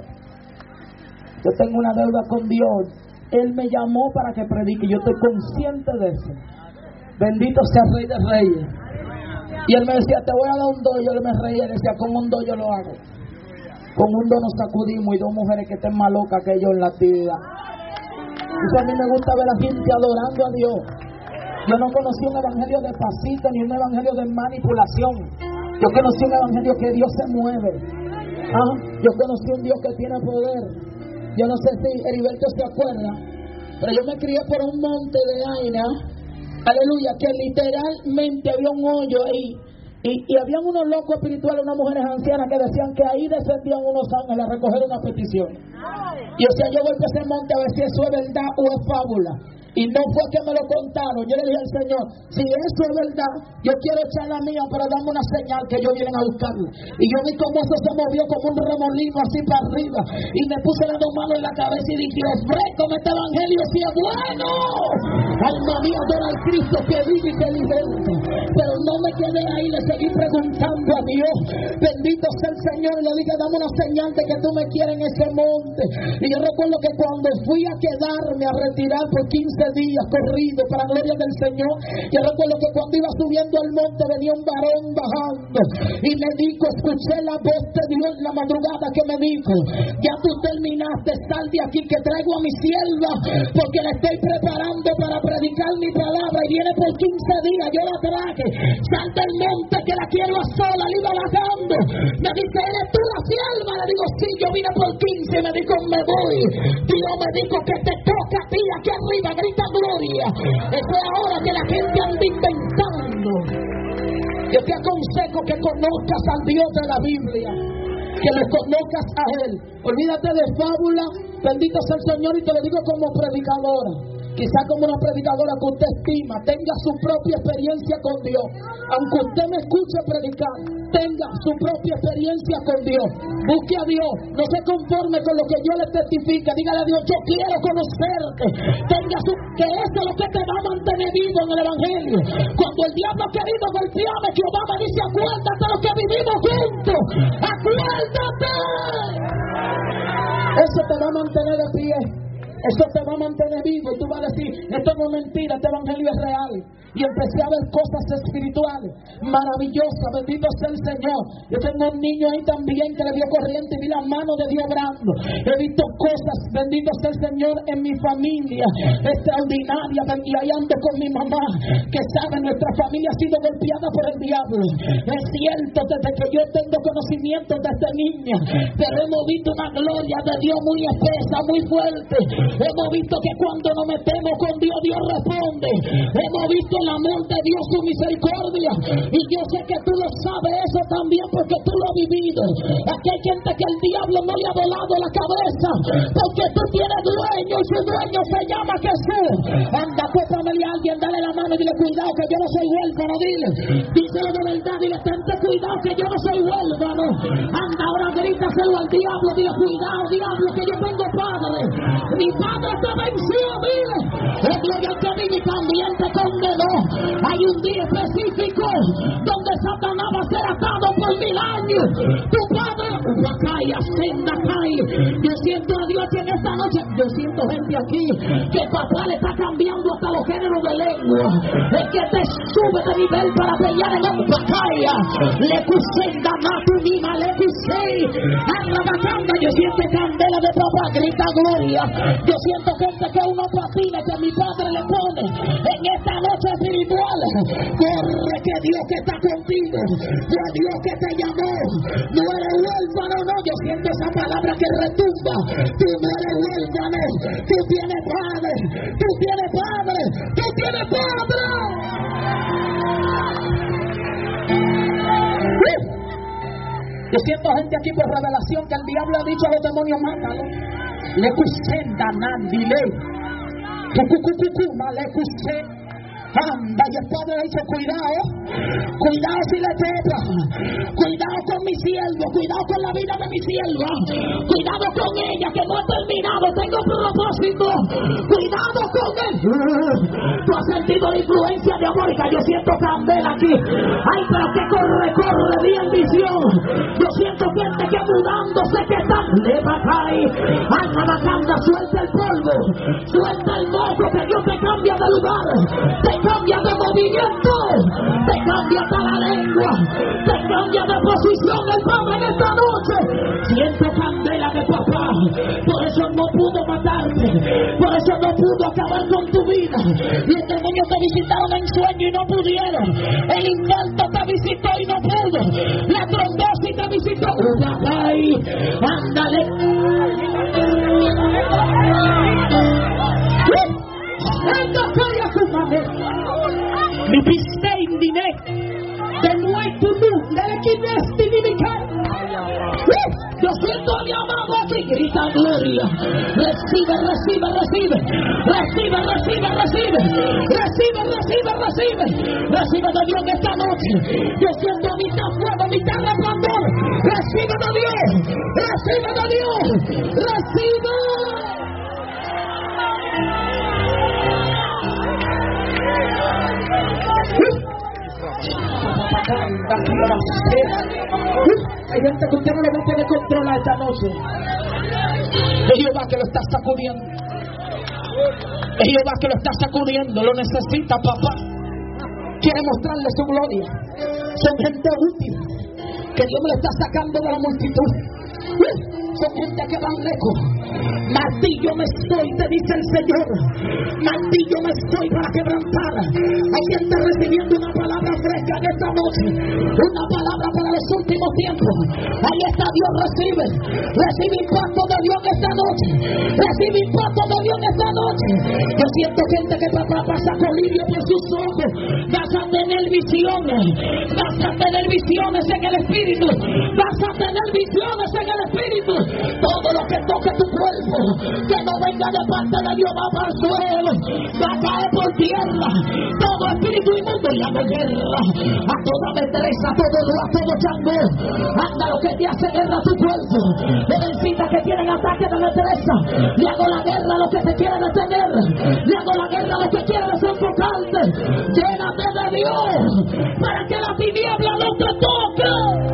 Yo tengo una deuda con Dios. Él me llamó para que predique. Yo estoy consciente de eso. Bendito sea el Rey de Reyes. Y él me decía, te voy a dar un do. Yo me reía y decía, con un do yo lo hago. Con un do nos sacudimos y dos mujeres que estén más locas que yo en la actividad. Eso a mí me gusta ver a la gente adorando a Dios. Yo no conocí un evangelio de pasito ni un evangelio de manipulación. Yo conocí un evangelio que Dios se mueve. ¿Ah? Yo conocí un Dios que tiene poder. Yo no sé si Heriberto se acuerda, pero yo me crié por un monte de Aina, aleluya, que literalmente había un hoyo ahí. Y, y habían unos locos espirituales, unas mujeres ancianas que decían que ahí descendían unos ángeles a recoger una petición. Y o sea, yo voy a ese monte a ver si eso es verdad o es fábula. Y no fue que me lo contaron. Yo le dije al Señor, si eso es verdad, yo quiero echar la mía, pero dame una señal que ellos vienen a buscarlo. Y yo vi cómo eso se movió como un remolino así para arriba. Y me puse las dos manos en la cabeza y dije, ofrécome este evangelio si es bueno. Alma mía, adora al Cristo que vive y que libera. Pero no me quedé ahí, le seguí preguntando a Dios. Bendito sea el Señor. Y le dije, dame una señal de que tú me quieres en ese monte. Y yo recuerdo que cuando fui a quedarme a retirar por quince días corrido para gloria del Señor, yo recuerdo que cuando iba subiendo al monte venía un varón bajando y me dijo, escuché la voz de Dios en la madrugada que me dijo, ya tú terminaste, sal de aquí que traigo a mi sierva porque la estoy preparando para predicar mi palabra y viene por quince días, yo la traje, sal del monte que la quiero a sola, le iba bajando, me dice, ¿eres tú la sierva? Le digo, sí, yo vine por quince, me dijo, me voy. Dios me dijo que te toca a ti aquí arriba, grita gloria. Eso es ahora que la gente anda inventando. Yo te aconsejo que conozcas al Dios de la Biblia, que lo conozcas a Él. Olvídate de fábula, bendito sea el Señor, y te lo digo como predicadora. Quizá como una predicadora que usted estima, tenga su propia experiencia con Dios. Aunque usted me escuche predicar, tenga su propia experiencia con Dios. Busque a Dios, no se conforme con lo que yo le testifique. Dígale a Dios, yo quiero conocerte. Tenga su, que eso es lo que te va a mantener vivo en el Evangelio. Cuando el diablo ha querido golpearme, Jehová me dice, acuérdate de lo que vivimos juntos. Acuérdate. Eso te va a mantener de pie. Eso te va a mantener vivo y tú vas a decir, esto no es mentira, este evangelio es real. Y empecé a ver cosas espirituales maravillosas, bendito sea el Señor. Yo tengo un niño ahí también que le dio corriente y vi la mano de Dios obrando. He visto cosas, bendito sea el Señor, en mi familia extraordinaria. Y ahí ando con mi mamá, que sabe, nuestra familia ha sido golpeada por el diablo. Es cierto, desde que yo tengo conocimiento de esta niña, pero hemos visto una gloria de Dios muy espesa, muy fuerte. Hemos visto que cuando nos metemos con Dios, Dios responde. Hemos visto el amor de Dios, su misericordia. Y yo sé que tú lo sabes eso también porque tú lo has vivido. Aquí hay gente que el diablo no le ha volado la cabeza porque tú tienes dueño y su dueño se llama Jesús. Anda, cópramele a alguien, dale la mano y dile, cuidado que yo no soy huérfano, dile. Díselo de verdad, dile, tente cuidado que yo no soy huérfano. Anda, ahora grítaselo al diablo, dile, cuidado diablo que yo tengo padre. Mi padre te venció, dile. Es gloria al que vive y también te condenó. Hay un día específico donde Satanás va a ser atado por mil años. Tu padre va a caer, ascenda, cae. Yo siento a Dios en esta noche. Yo siento gente aquí que papá le está cambiando hasta los géneros de lengua. Es que te sube de nivel para pelear en el bacaya. Le cusenda, matu, nima, le cusei. Arrabacanda, yo siento candela de papá, grita gloria. Yo siento gente que uno patina que mi padre le pone en esta noche espiritual. Corre que Dios que está contigo, fue Dios que te llamó. No eres huérfano, no. Yo siento esa palabra que retumba. Tú no eres huérfano, tú tienes padre, tú tienes padre, tú tienes padre. Yo siento gente aquí por revelación que el diablo ha dicho a los demonios, mátalo. Le cusenda nandile. Cucucucucuma le cusenda. Anda, y el Padre le dice, cuidado, cuidado si le toca, cuidado con mi siervo, cuidado con la vida de mi sierva, cuidado con ella que no he terminado, tengo propósito, cuidado con él. Tú has sentido la influencia diabólica, yo siento candela aquí, ay, pero que corre, corre, bien visión, yo siento gente que mudándose, que están, le va a caer, alma bacanda, suelta el polvo, suelta el moco, que Dios te cambia de lugar, te cambia de movimiento, te cambia hasta la lengua, te cambia de posición el Padre en esta noche. Siento candela de papá, por eso no pudo matarte, por eso no pudo acabar con tu vida. Y el demonio te visitaron en sueño y no pudieron, el infarto te visitó y no pudo, la trombosis te visitó. Ay, ándale. Mi piste indine de nuevo luz de equideste divinical. Yo siento a mi amado aquí, grita gloria. Recibe, recibe, recibe, recibe, recibe, recibe, recibe, recibe, recibe, recibe de Dios esta noche. Yo siento mitad fuego, mitad resplandor. Recibe de Dios, recibe de Dios, recibe. Hay gente que usted no lo puede controlar esta noche. Es Jehová que lo está sacudiendo. Es Jehová que lo está sacudiendo. Lo necesita, papá. Quiere mostrarle su gloria. Son gente útil que Dios me lo está sacando de la multitud. Son gente que van lejos. Martillo me estoy, te dice el Señor. Martillo me estoy para quebrantar. Hay gente recibiendo una palabra fresca en esta noche. Una palabra para los últimos tiempos. Ahí está, Dios recibe. Recibe impacto de Dios en esta noche. Recibe impacto de Dios en esta noche. Yo siento gente que papá pasa colirio por sus ojos. Vas a tener visiones. Vas a tener visiones en el Espíritu. Vas a tener visiones en el Espíritu. Todo lo que toque tu cuerpo, que no venga de parte de Dios, va para el suelo, va a caer por tierra. Todo espíritu inmundo y hago guerra a toda destreza, a todo lo, a todo chango. Anda lo que te hace guerra a tu cuerpo. Jovencitas que tienen ataque de destreza, le hago la guerra a los que te quieren detener, le hago la guerra a los que quieren desenfocarte. Llénate de Dios para que la tiniebla no te toque.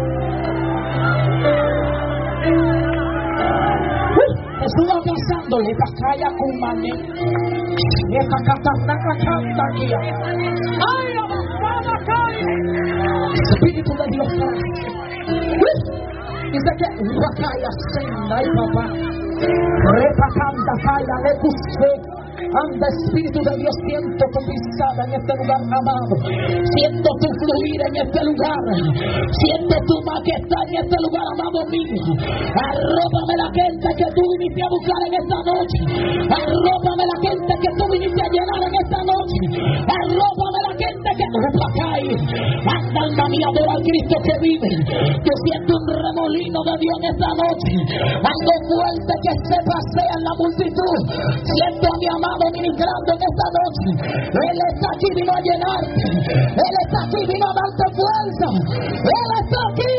Jesús va pasando, le calla con maní. Le canta canta aquí. Ay, abafada cae. Espíritu de Dios para. Dice que Wakaya senda y papá. Repa canta calla le puse. Anda, Espíritu de Dios, siento tu pisada en este lugar, amado. Siento tu fluir en este lugar. Siento tu majestad en este lugar, amado mío. Arrópame la gente que tú viniste a buscar en esta noche. Arrópame la gente que tú viniste a llenar en esta noche. Arrópame la gente que tú vas a caer. Anda, alma mía, adora al Cristo que vive. Yo siento un remolino de Dios en esta noche. Algo fuerte que se pasea en la multitud. Siento a mi amado ministrando en esta noche. Él está aquí, vino a llenarte. Él está aquí, vino a darte fuerza. Él está aquí.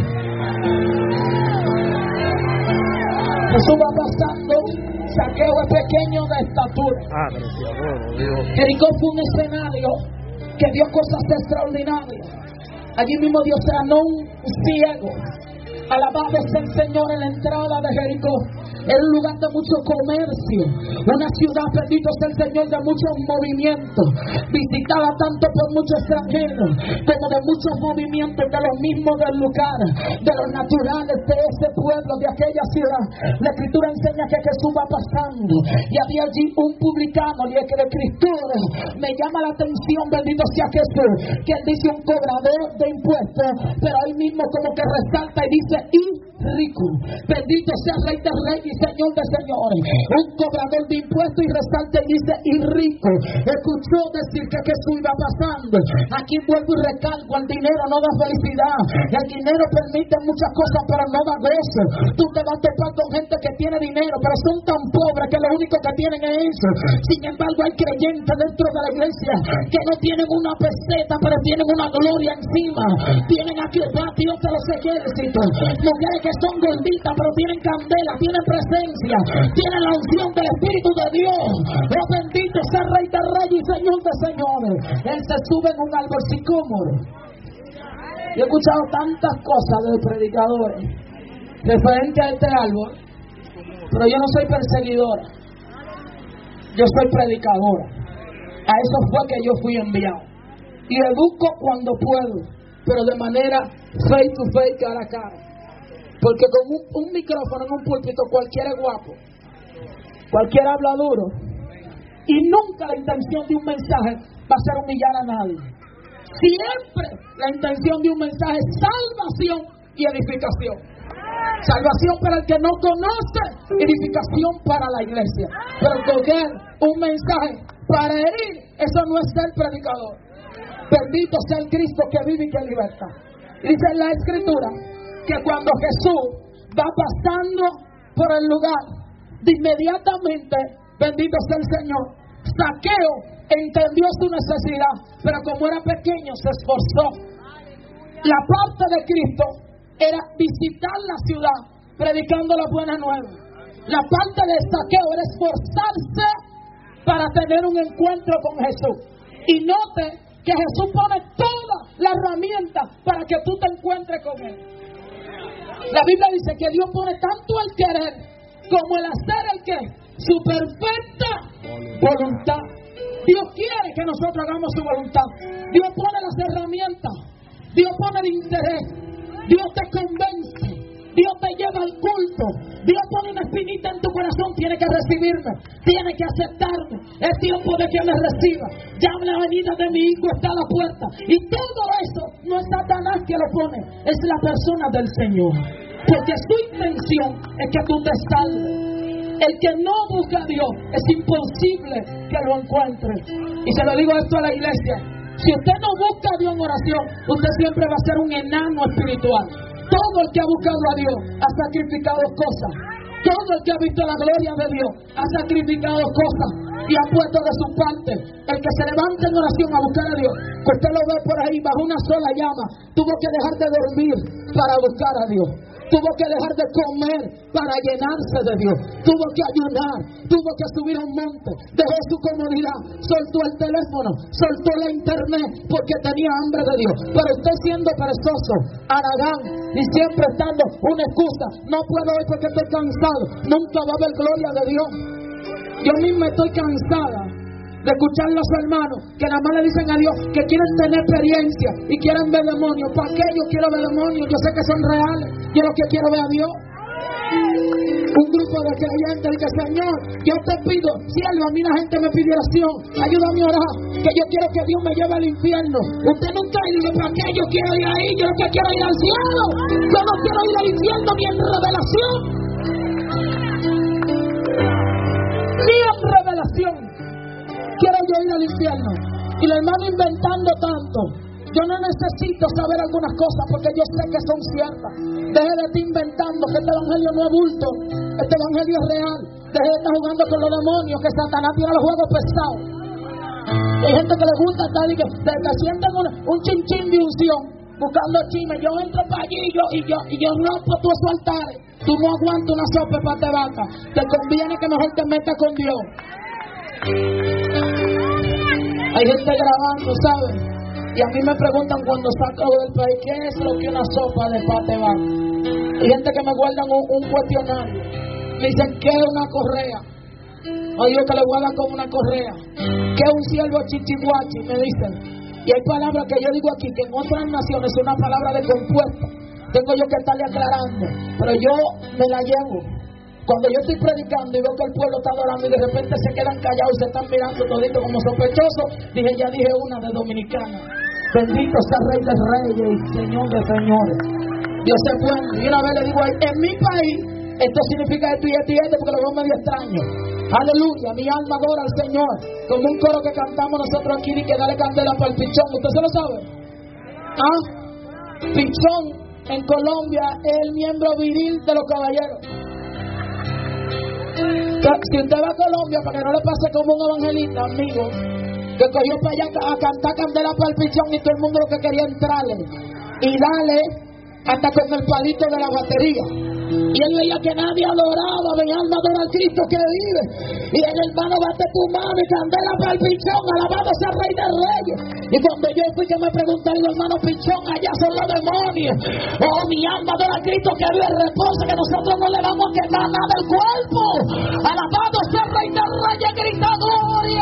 Jesús va pasando. Saqueo es pequeño de estatura. Jericó fue un escenario que vio cosas extraordinarias. Allí mismo Dios sanó un ciego. Alabado sea el Señor en la entrada de Jericó. Era un lugar de mucho comercio, una ciudad, bendito sea el Señor, de muchos movimientos, visitada tanto por muchos extranjeros como de muchos movimientos de los mismos del lugar, de los naturales de ese pueblo, de aquella ciudad. La Escritura enseña que Jesús va pasando y había allí un publicano, y es que la Escritura me llama la atención, bendito sea Jesús, que él dice un cobrador de impuestos, pero ahí mismo como que resalta y dice y rico. Bendito sea el Rey de Reyes y Señor de Señores. Un cobrador de impuestos y resalta y dice, y rico. Escuchó decir que Jesús iba pasando. Aquí vuelvo y recalco, el dinero no da felicidad. El dinero permite muchas cosas, pero no da gozo. Tú te vas a topar con gente que tiene dinero, pero son tan pobres que lo único que tienen es eso. Sin embargo, hay creyentes dentro de la iglesia que no tienen una peseta, pero tienen una gloria encima. Tienen acrobatios de los ejércitos. Mujeres que son gorditas, pero tienen candela, tienen presencia, tienen la unción del Espíritu de Dios. Oh, bendito sea el Rey de Reyes y Señor de Señores. Él se sube en un árbol sicómoro. Yo he escuchado tantas cosas de predicadores referente a este árbol, pero yo no soy perseguidora, yo soy predicadora. A eso fue que yo fui enviado. Y educo cuando puedo, pero de manera face to face, cara a cara. Porque con un, un micrófono en un púlpito cualquiera es guapo, cualquiera habla duro, y nunca la intención de un mensaje va a ser humillar a nadie. Siempre la intención de un mensaje es salvación y edificación. Salvación para el que no conoce, edificación para la iglesia. Pero coger un mensaje para herir, eso no es ser predicador. Bendito sea el Cristo que vive y que liberta. Dice en la Escritura que cuando Jesús va pasando por el lugar, de inmediatamente, bendito sea el Señor, Zaqueo entendió su necesidad, pero como era pequeño se esforzó. La parte de Cristo era visitar la ciudad predicando la buena nueva. La parte de Zaqueo era esforzarse para tener un encuentro con Jesús. Y note que Jesús pone toda la herramienta para que tú te encuentres con Él. La Biblia dice que Dios pone tanto el querer como el hacer, el que su perfecta voluntad. Dios quiere que nosotros hagamos su voluntad. Dios pone las herramientas, Dios pone el interés, Dios te convence, Dios te lleva al culto, Dios pone una espinita en tu corazón. Tiene que recibirme, tiene que aceptarme. Es tiempo de que me reciba. Ya la venida de mi hijo está a la puerta. Y todo eso no es Satanás que lo pone, es la persona del Señor. Porque su intención es que tú te salves. El que no busca a Dios, es imposible que lo encuentre. Y se lo digo esto a la iglesia: si usted no busca a Dios en oración, usted siempre va a ser un enano espiritual. Todo el que ha buscado a Dios ha sacrificado cosas. Todo el que ha visto la gloria de Dios ha sacrificado cosas y ha puesto de su parte. El que se levanta en oración a buscar a Dios, que usted lo ve por ahí bajo una sola llama, tuvo que dejar de dormir para buscar a Dios. Tuvo que dejar de comer para llenarse de Dios. Tuvo que ayunar, tuvo que subir a un monte, dejó su comodidad, soltó el teléfono, soltó la internet porque tenía hambre de Dios. Pero usted siendo perezoso, haragán y siempre estando una excusa: no puedo hoy porque estoy cansado. Nunca va a haber gloria de Dios. Yo misma estoy cansada de escuchar a los hermanos que nada más le dicen a Dios que quieren tener experiencia y quieren ver demonios. ¿Para qué yo quiero ver demonios? Yo sé que son reales. Yo lo que quiero ver a Dios. Un grupo de creyentes dice: Señor, yo te pido, cielo, a mí la gente me pide oración, ayúdame a orar, que yo quiero que Dios me lleve al infierno. Usted nunca dice: ¿para qué yo quiero ir ahí? Yo lo que quiero ir al cielo. Yo no quiero ir al infierno ni en revelación. Ni en revelación quiero yo ir al infierno. Y el hermano inventando tanto. Yo no necesito saber algunas cosas porque yo sé que son ciertas. Deje de estar inventando que este evangelio no es bulto. Este evangelio es real. Deje de estar jugando con los demonios, que Satanás tiene los juegos pesados. Hay gente que le gusta estar y que se, se sienten un, un chinchín de unción buscando chisme. Yo entro para allí y yo, y yo, y yo rompo tu altares. Tú no aguantas una sopa de pata de vaca. Te conviene que mejor te metas con Dios. Hay gente grabando, ¿sabes? Y a mí me preguntan cuando saco del país: ¿qué es lo que una sopa de pate va? Hay gente que me guardan un, un cuestionario. Me dicen: ¿qué es una correa? O digo que le guardan como una correa. ¿Qué es un siervo chichihuachi? Me dicen. Y hay palabras que yo digo aquí que en otras naciones son una palabra de compuesta. Tengo yo que estarle aclarando, pero yo me la llevo. Cuando yo estoy predicando y veo que el pueblo está adorando y de repente se quedan callados y se están mirando toditos como sospechosos, dije: ya dije una de dominicana. Bendito sea Rey de Reyes y Señor de Señores. Dios es bueno. Y una vez le digo, en mi país, esto significa esto y esto y esto, porque lo veo medio extraño. Aleluya, mi alma adora al Señor. Como un coro que cantamos nosotros aquí, y que dale candela para el pichón. ¿Usted se lo sabe? ¿Ah? Pichón en Colombia es el miembro viril de los caballeros. Si usted va a Colombia, para que no le pase como un evangelista, amigo, que cogió para allá a cantar candela para el pichón y todo el mundo lo que quería entrarle y dale hasta con el palito de la batería. Y él veía que nadie adoraba, mi alma adora al Cristo que vive. Y el hermano, bate tu mano y candela para el pichón, alabado sea el Rey de Reyes. Y cuando yo fui que me preguntaron, hermano, pichón, allá son los demonios. Oh, mi alma adora al Cristo que vive, reposa, que nosotros no le vamos a quemar nada del cuerpo. Alabado sea el Rey de Reyes, grita gloria.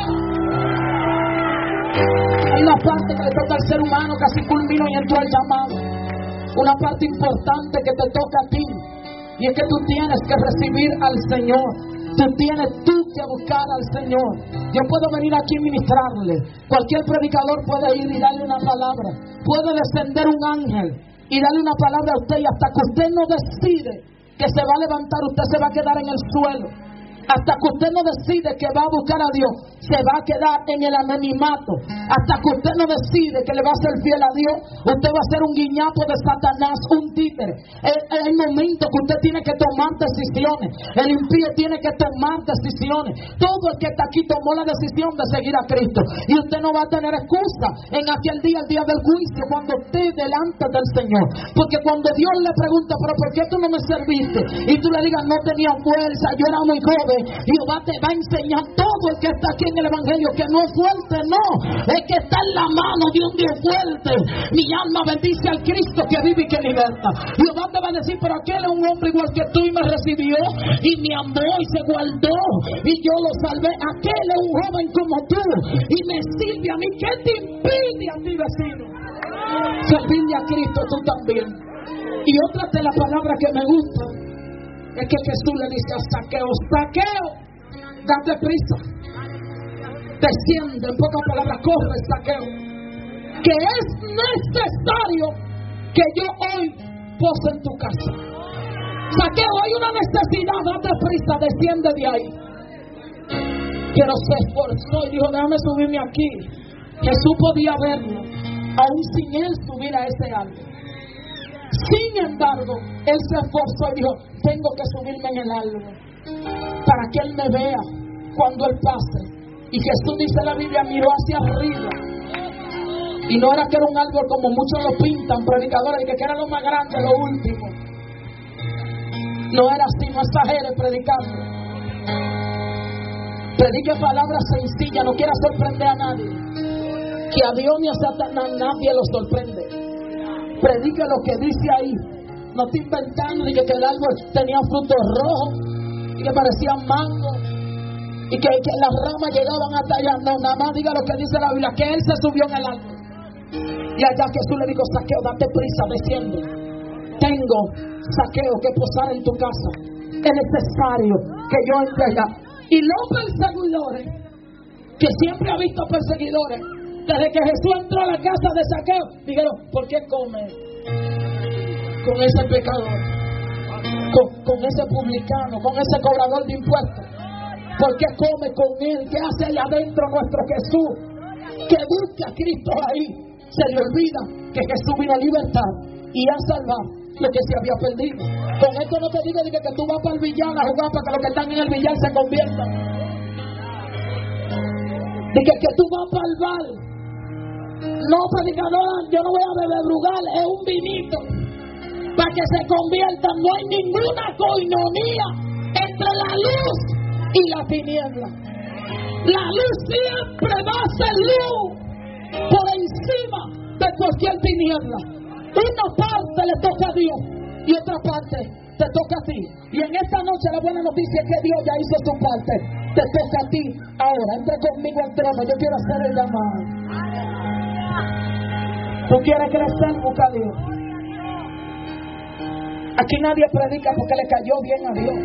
Hay una parte que le toca al ser humano, casi culmino y entró al llamado. Una parte importante que te toca a ti. Y es que tú tienes que recibir al Señor. Tú tienes tú que buscar al Señor. Yo puedo venir aquí y ministrarle. Cualquier predicador puede ir y darle una palabra. Puede descender un ángel y darle una palabra a usted. Y hasta que usted no decide que se va a levantar, usted se va a quedar en el suelo. Hasta que usted no decide que va a buscar a Dios, se va a quedar en el anonimato. Hasta que usted no decide que le va a ser fiel a Dios, usted va a ser un guiñapo de Satanás, un títere. Es el momento que usted tiene que tomar decisiones. El impío tiene que tomar decisiones. Todo el que está aquí tomó la decisión de seguir a Cristo. Y usted no va a tener excusa en aquel día, el día del juicio, cuando esté delante del Señor. Porque cuando Dios le pregunta, pero ¿por qué tú no me serviste? Y tú le digas, no tenía fuerza, yo era muy joven. Jehová te va a enseñar todo el que está aquí en el Evangelio, que no es fuerte, no, es que está en la mano de un Dios fuerte. Mi alma bendice al Cristo que vive y que liberta. Jehová te va a decir, pero aquel es un hombre igual que tú y me recibió y me amó y se guardó y yo lo salvé. Aquel es un joven como tú y me sirve a mí. ¿Qué te impide a ti, vecino? Servirle a Cristo tú también. Y otra de las palabras que me gusta es que Jesús le dice a Zaqueo, Zaqueo, date prisa, desciende, en pocas palabras, corre, Zaqueo, que es necesario que yo hoy pose en tu casa. Zaqueo, hay una necesidad, date prisa, desciende de ahí. Pero se esforzó y dijo, déjame subirme aquí. Jesús podía verlo, aún sin él subir a ese árbol. Sin embargo, él se esforzó y dijo, tengo que subirme en el árbol para que él me vea cuando él pase. Y Jesús, dice la Biblia, miró hacia arriba. Y no era que era un árbol como muchos lo pintan, predicadores, que era lo más grande, lo último. No era así, no exagere predicando. Predique palabras sencillas, no quiera sorprender a nadie. Que a Dios ni a Satanás nadie lo sorprende. Predique lo que dice ahí. No estoy inventando ni que, que el árbol tenía frutos rojos y que parecían mango y que, que las ramas llegaban hasta allá. No, nada más diga lo que dice la Biblia, que él se subió en el árbol. Y allá Jesús le dijo, Zaqueo, date prisa, desciende. Tengo, Zaqueo, que posar en tu casa. Es necesario que yo entre allá. Y los perseguidores, que siempre ha visto perseguidores, desde que Jesús entró a la casa de Zaqueo, dijeron, ¿por qué come con ese pecador? Con, con ese publicano, con ese cobrador de impuestos. ¿Por qué come con él? ¿Qué hace allá adentro nuestro Jesús? Que busca a Cristo ahí. Se le olvida que Jesús vino a libertar y a salvar lo que se había perdido. Con esto no te digo de que, que tú vas para el billar a jugar para que los que están en el billar se conviertan. De que, que tú vas para el bar. No, predicador, yo no voy a beber Brugal, es un vinito para que se conviertan. No hay ninguna coinonía entre la luz y la tiniebla. La luz siempre va a ser luz por encima de cualquier tiniebla. Una parte le toca a Dios y otra parte te toca a ti. Y en esta noche la buena noticia es que Dios ya hizo su parte. Te toca a ti. Ahora, entre conmigo al trono. Yo quiero hacer el llamado. ¿Tú quieres crecer? Busca a Dios. Aquí nadie predica porque le cayó bien a Dios.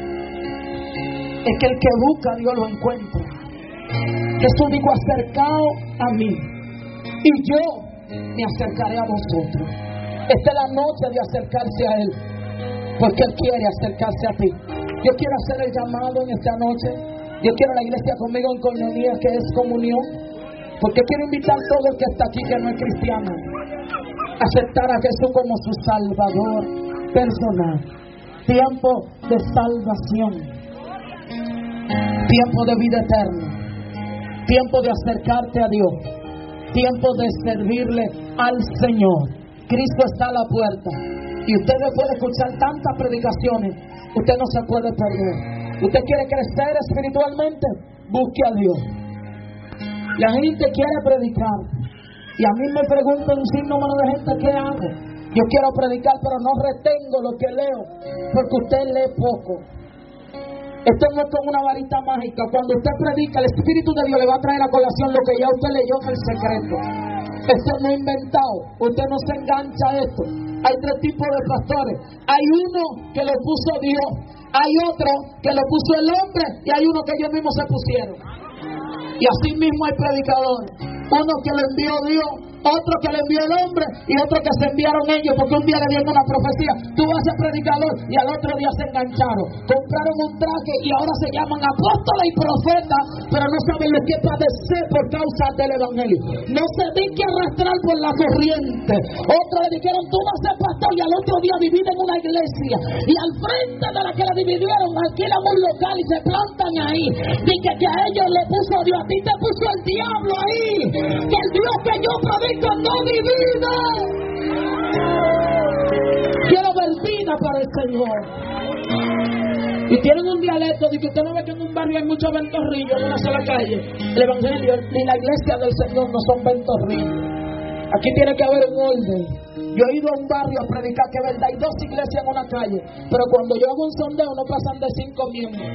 Es que el que busca a Dios lo encuentra. Jesús dijo, acercaos a mí y yo me acercaré a vosotros. Esta es la noche de acercarse a Él, porque Él quiere acercarse a ti. Yo quiero hacer el llamado en esta noche. Yo quiero la iglesia conmigo en comunión, que es comunión, porque quiero invitar a todo el que está aquí que no es cristiano a aceptar a Jesús como su Salvador personal. Tiempo de salvación, tiempo de vida eterna, tiempo de acercarte a Dios, tiempo de servirle al Señor. Cristo está a la puerta y usted después de escuchar tantas predicaciones, usted no se puede perder. Usted quiere crecer espiritualmente, busque a Dios. La gente quiere predicar y a mí me preguntan un sinnúmero de gente qué hago. Yo quiero predicar, pero no retengo lo que leo, porque usted lee poco. Esto no es como una varita mágica. Cuando usted predica, el Espíritu de Dios le va a traer a colación lo que ya usted leyó en el secreto. Esto no es inventado. Usted no se engancha a esto. Hay tres tipos de pastores. Hay uno que lo puso Dios, hay otro que lo puso el hombre, y hay uno que ellos mismos se pusieron. Y así mismo hay predicadores. Uno que lo envió Dios, otro que le envió el hombre y otro que se enviaron ellos, porque un día le dieron una profecía, tú vas a ser predicador, y al otro día se engancharon, compraron un traje y ahora se llaman apóstoles y profetas, pero no saben lo que es padecer por causa del evangelio. No se dejen arrastrar por la corriente. Otros le dijeron, tú vas a ser pastor, y al otro día dividen una iglesia, y al frente de la que la dividieron alquilan un local y se plantan ahí. Dice que a ellos le puso Dios, a ti te puso el diablo ahí, que el Dios que yo predico no divide. Quiero ver vida para el Señor. Y tienen un dialecto de que usted no ve que en un barrio hay muchos ventorrillos en una sola calle. El evangelio ni la iglesia del Señor no son ventorrillos. Aquí tiene que haber un orden. Yo he ido a un barrio a predicar que verdad hay dos iglesias en una calle, pero cuando yo hago un sondeo no pasan de cinco miembros.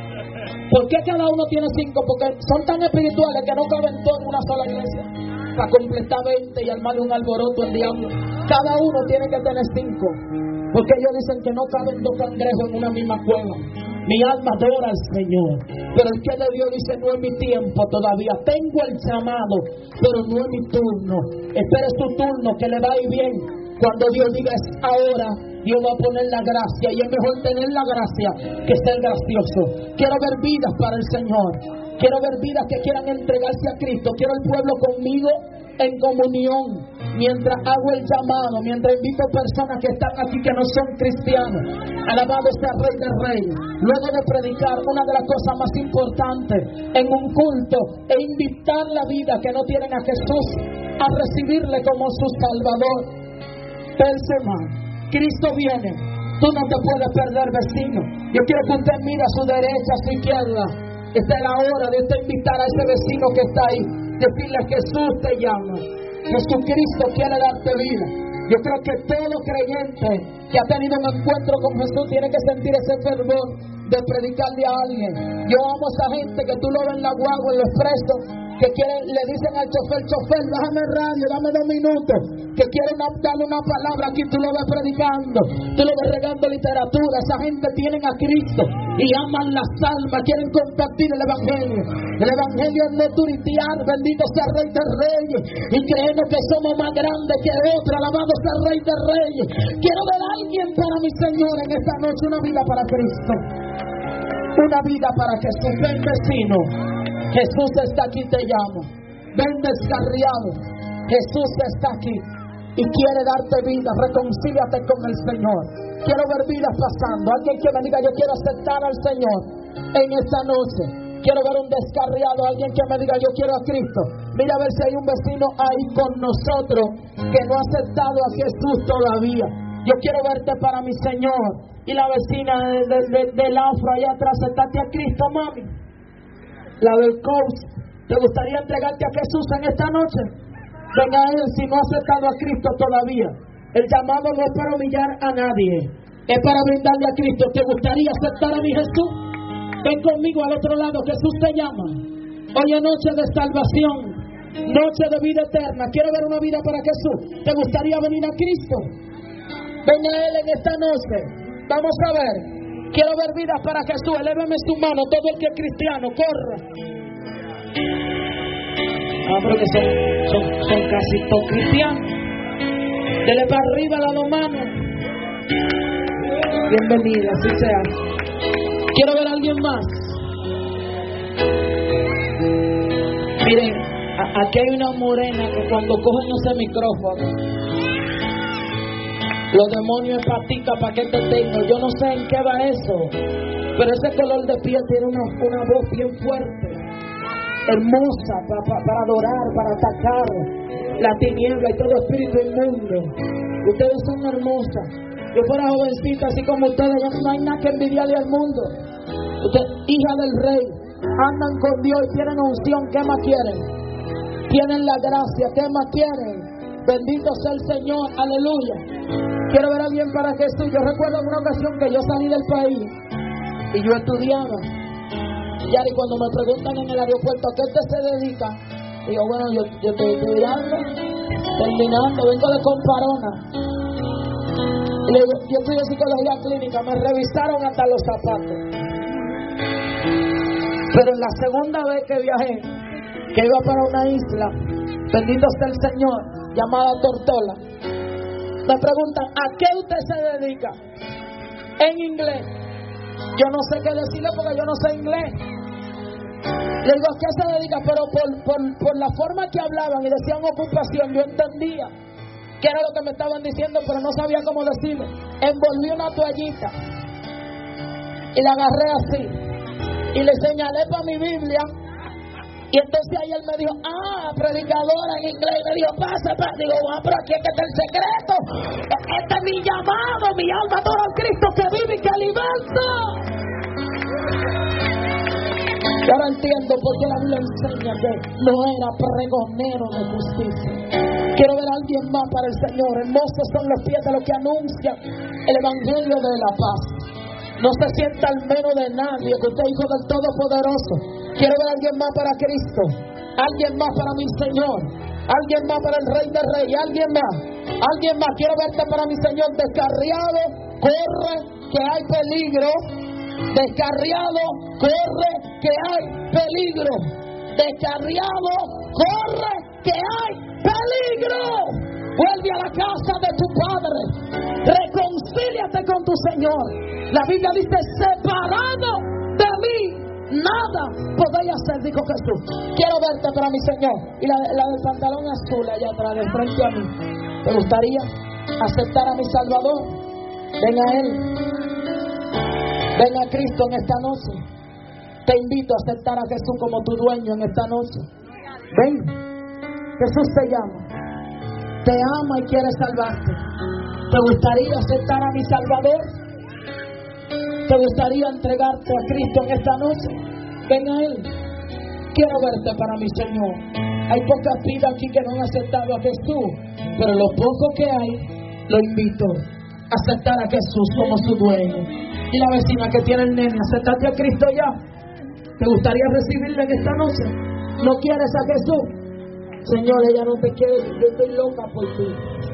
¿Por qué cada uno tiene cinco? Porque son tan espirituales que no caben todos en una sola iglesia. Para completar veinte y armarle un alboroto al diablo. Cada uno tiene que tener cinco. Porque ellos dicen que no caben dos cangrejos en una misma cueva. Mi alma adora al Señor, pero el que de Dios dice, no es mi tiempo todavía. Tengo el llamado, pero no es mi turno. Espere su turno, que le va a ir bien. Cuando Dios diga es ahora, Dios va a poner la gracia, y es mejor tener la gracia que ser gracioso. Quiero ver vidas para el Señor. Quiero ver vidas que quieran entregarse a Cristo. Quiero el pueblo conmigo en comunión, mientras hago el llamado, mientras invito personas que están aquí que no son cristianos. Alabado sea Rey de Reyes. Luego de predicar, una de las cosas más importantes en un culto es invitar la vida que no tienen a Jesús a recibirle como su Salvador personal. Cristo viene. Tú no te puedes perder, vecino. Yo quiero que usted mire a su derecha, a su izquierda. Esta es la hora de usted invitar a ese vecino que está ahí. Decirle, Jesús te llama. Jesucristo quiere darte vida. Yo creo que todo creyente que ha tenido un encuentro con Jesús tiene que sentir ese fervor de predicarle a alguien. Yo amo a esa gente que tú lo ves en la guagua, en los expreso, que quieren, le dicen al chofer, chofer, bájame el radio, dame dos minutos, que quieren darle una palabra, aquí tú lo ves predicando, tú lo ves regando literatura. Esa gente tienen a Cristo y aman las almas, quieren compartir el evangelio. El evangelio es no turitear, bendito sea Rey de Reyes, y creemos que somos más grandes que otros. Alabado sea Rey de Reyes. Quiero ver a alguien para mi Señor en esta noche, una vida para Cristo, una vida para Jesús. Ven, vecino, Jesús está aquí, te llama. Ven, descarriado, Jesús está aquí y quiere darte vida. Reconcíliate con el Señor. Quiero ver vidas pasando. Alguien que me diga, yo quiero aceptar al Señor en esta noche. Quiero ver un descarriado, alguien que me diga, yo quiero a Cristo. Mira a ver si hay un vecino ahí con nosotros que no ha aceptado a Jesús todavía. Yo quiero verte para mi Señor. Y la vecina de, de, de, del afro allá atrás, aceptate a Cristo, mami. La del coach, ¿te gustaría entregarte a Jesús en esta noche? Ven a Él si no ha aceptado a Cristo todavía. El llamado no es para humillar a nadie, es para brindarle a Cristo. ¿Te gustaría aceptar a mi Jesús? Ven conmigo al otro lado, Jesús te llama. Hoy es noche de salvación, noche de vida eterna. Quiero ver una vida para Jesús. ¿Te gustaría venir a Cristo? Ven a Él en esta noche. Vamos a ver. Quiero ver vidas para Jesús. Eléveme su mano, todo el que es cristiano, corra. Ah, pero que son, son, son casi todos cristianos. Dele para arriba las dos manos. Bienvenida, así sea. Quiero ver a alguien más. Miren, a- aquí hay una morena que cuando cogen ese micrófono, los demonios empatica para que te tengo. Yo no sé en qué va eso, pero ese color de piel tiene una, una voz bien fuerte, hermosa, para, para, para adorar, para atacar la tiniebla y todo espíritu inmundo. Ustedes son hermosas. Yo fuera jovencita, así como ustedes, ya no hay nada que envidiarle al mundo. Usted, hija del rey, andan con Dios y tienen unción. ¿Qué más quieren? Tienen la gracia. ¿Qué más quieren? Bendito sea el Señor. Aleluya. Quiero ver a alguien para Jesús. Yo recuerdo en una ocasión que yo salí del país y yo estudiaba. Y cuando me preguntan en el aeropuerto a qué usted se dedica, digo, bueno, yo, yo estoy estudiando, terminando, vengo de Comparona. Y le digo, yo estudio psicología clínica, me revisaron hasta los zapatos. Pero en la segunda vez que viajé, que iba para una isla, bendito sea el Señor, llamada Tortola, me preguntan, ¿a qué usted se dedica? En inglés. Yo no sé qué decirle porque yo no sé inglés. Le digo, ¿a qué se dedica? Pero por, por, por la forma que hablaban y decían ocupación, yo entendía que era lo que me estaban diciendo, pero no sabía cómo decirlo. Envolví una toallita y la agarré así y le señalé para mi Biblia. Y entonces ahí él me dijo, ah, predicadora en inglés. Y me dijo, pasa, pasa. Digo, ah, pero aquí es que está el secreto. Este es mi llamado, mi alma adora al Cristo que vive y que liberta. Y ahora entiendo por qué la Biblia enseña que no era pregonero de justicia. Quiero ver a alguien más para el Señor. Hermosos son los pies de los que anuncian el Evangelio de la paz. No se sienta al menos de nadie, que usted es hijo del Todopoderoso. Quiero ver a alguien más para Cristo, alguien más para mi Señor, alguien más para el Rey de Reyes, alguien más, alguien más. Quiero verte para mi Señor. Descarriado, corre, que hay peligro. Descarriado, corre, que hay peligro. Descarriado, corre, que hay peligro. Vuelve a la casa de tu Padre. Reconcíliate con tu Señor. La Biblia dice, separado de mí, nada podéis hacer, dijo Jesús. Quiero verte para mi Señor. Y la, la del pantalón azul allá atrás, de frente a mí. ¿Te gustaría aceptar a mi Salvador? Ven a Él. Ven a Cristo en esta noche. Te invito a aceptar a Jesús como tu dueño en esta noche. Ven. Jesús te llama. Te ama y quiere salvarte. ¿Te gustaría aceptar a mi Salvador? ¿Te gustaría entregarte a Cristo en esta noche? Ven a Él. Quiero verte para mi Señor. Hay pocas vidas aquí que no han aceptado a Jesús, pero lo poco que hay, lo invito a aceptar a Jesús como su dueño. Y la vecina que tiene el nene, ¿aceptaste a Cristo ya? ¿Te gustaría recibirle en esta noche? ¿No quieres a Jesús? Señor, ella no te quiere, yo estoy loca por ti.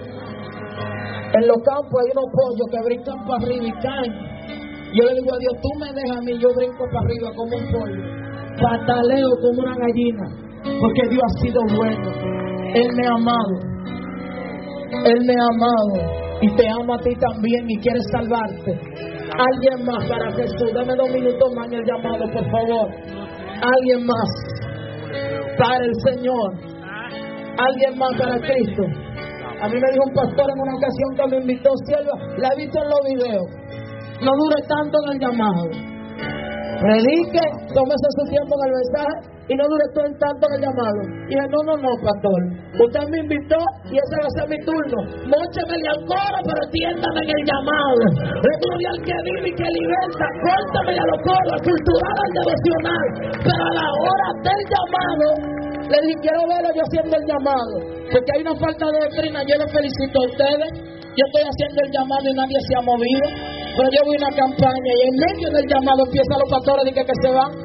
En los campos hay unos pollos que brincan para arriba y caen. Yo le digo a Dios, tú me dejas a mí, yo brinco para arriba como un pollo, pataleo como una gallina, porque Dios ha sido bueno. Él me ha amado, Él me ha amado y te ama a ti también y quiere salvarte. Alguien más para Jesús. Dame dos minutos más en el llamado, por favor. Alguien más para el Señor. Alguien más para Cristo. A mí me dijo un pastor en una ocasión que me invitó, sierva, la he visto en los videos. No dure tanto en el llamado. Predique, tómese su tiempo en el mensaje y no dure todo tanto en el llamado. Y dije, no, no, no, pastor. Usted me invitó y ese va a ser mi turno. Móchemele al coro, pero tiéndame en el llamado. Gloria al que vive y que liberta. Córtamele a los coros, cultural al devocional. Pero a la hora del llamado, le dije, quiero verlo yo haciendo el llamado. Porque hay una falta de doctrina. Yo les felicito a ustedes. Yo estoy haciendo el llamado y nadie se ha movido. Pero yo voy a una campaña y en medio del llamado empiezan los pastores y que, que se van.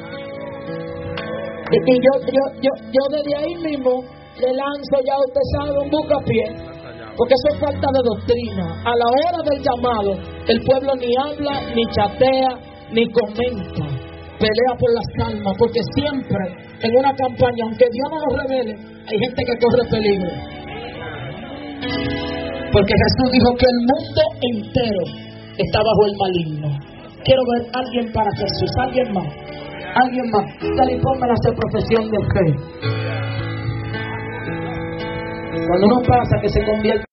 Y, y yo, yo, yo, yo desde ahí mismo le lanzo, ya usted sabe, un bucapié. Porque eso es falta de doctrina. A la hora del llamado, el pueblo ni habla, ni chatea, ni comenta. Pelea por las almas. Porque siempre en una campaña, aunque Dios no lo revele, hay gente que corre peligro. Porque Jesús dijo que el mundo entero está bajo el maligno. Quiero ver a alguien para Jesús, alguien más, alguien más. Dale, póngale a hacer profesión de fe. Cuando uno pasa que se convierte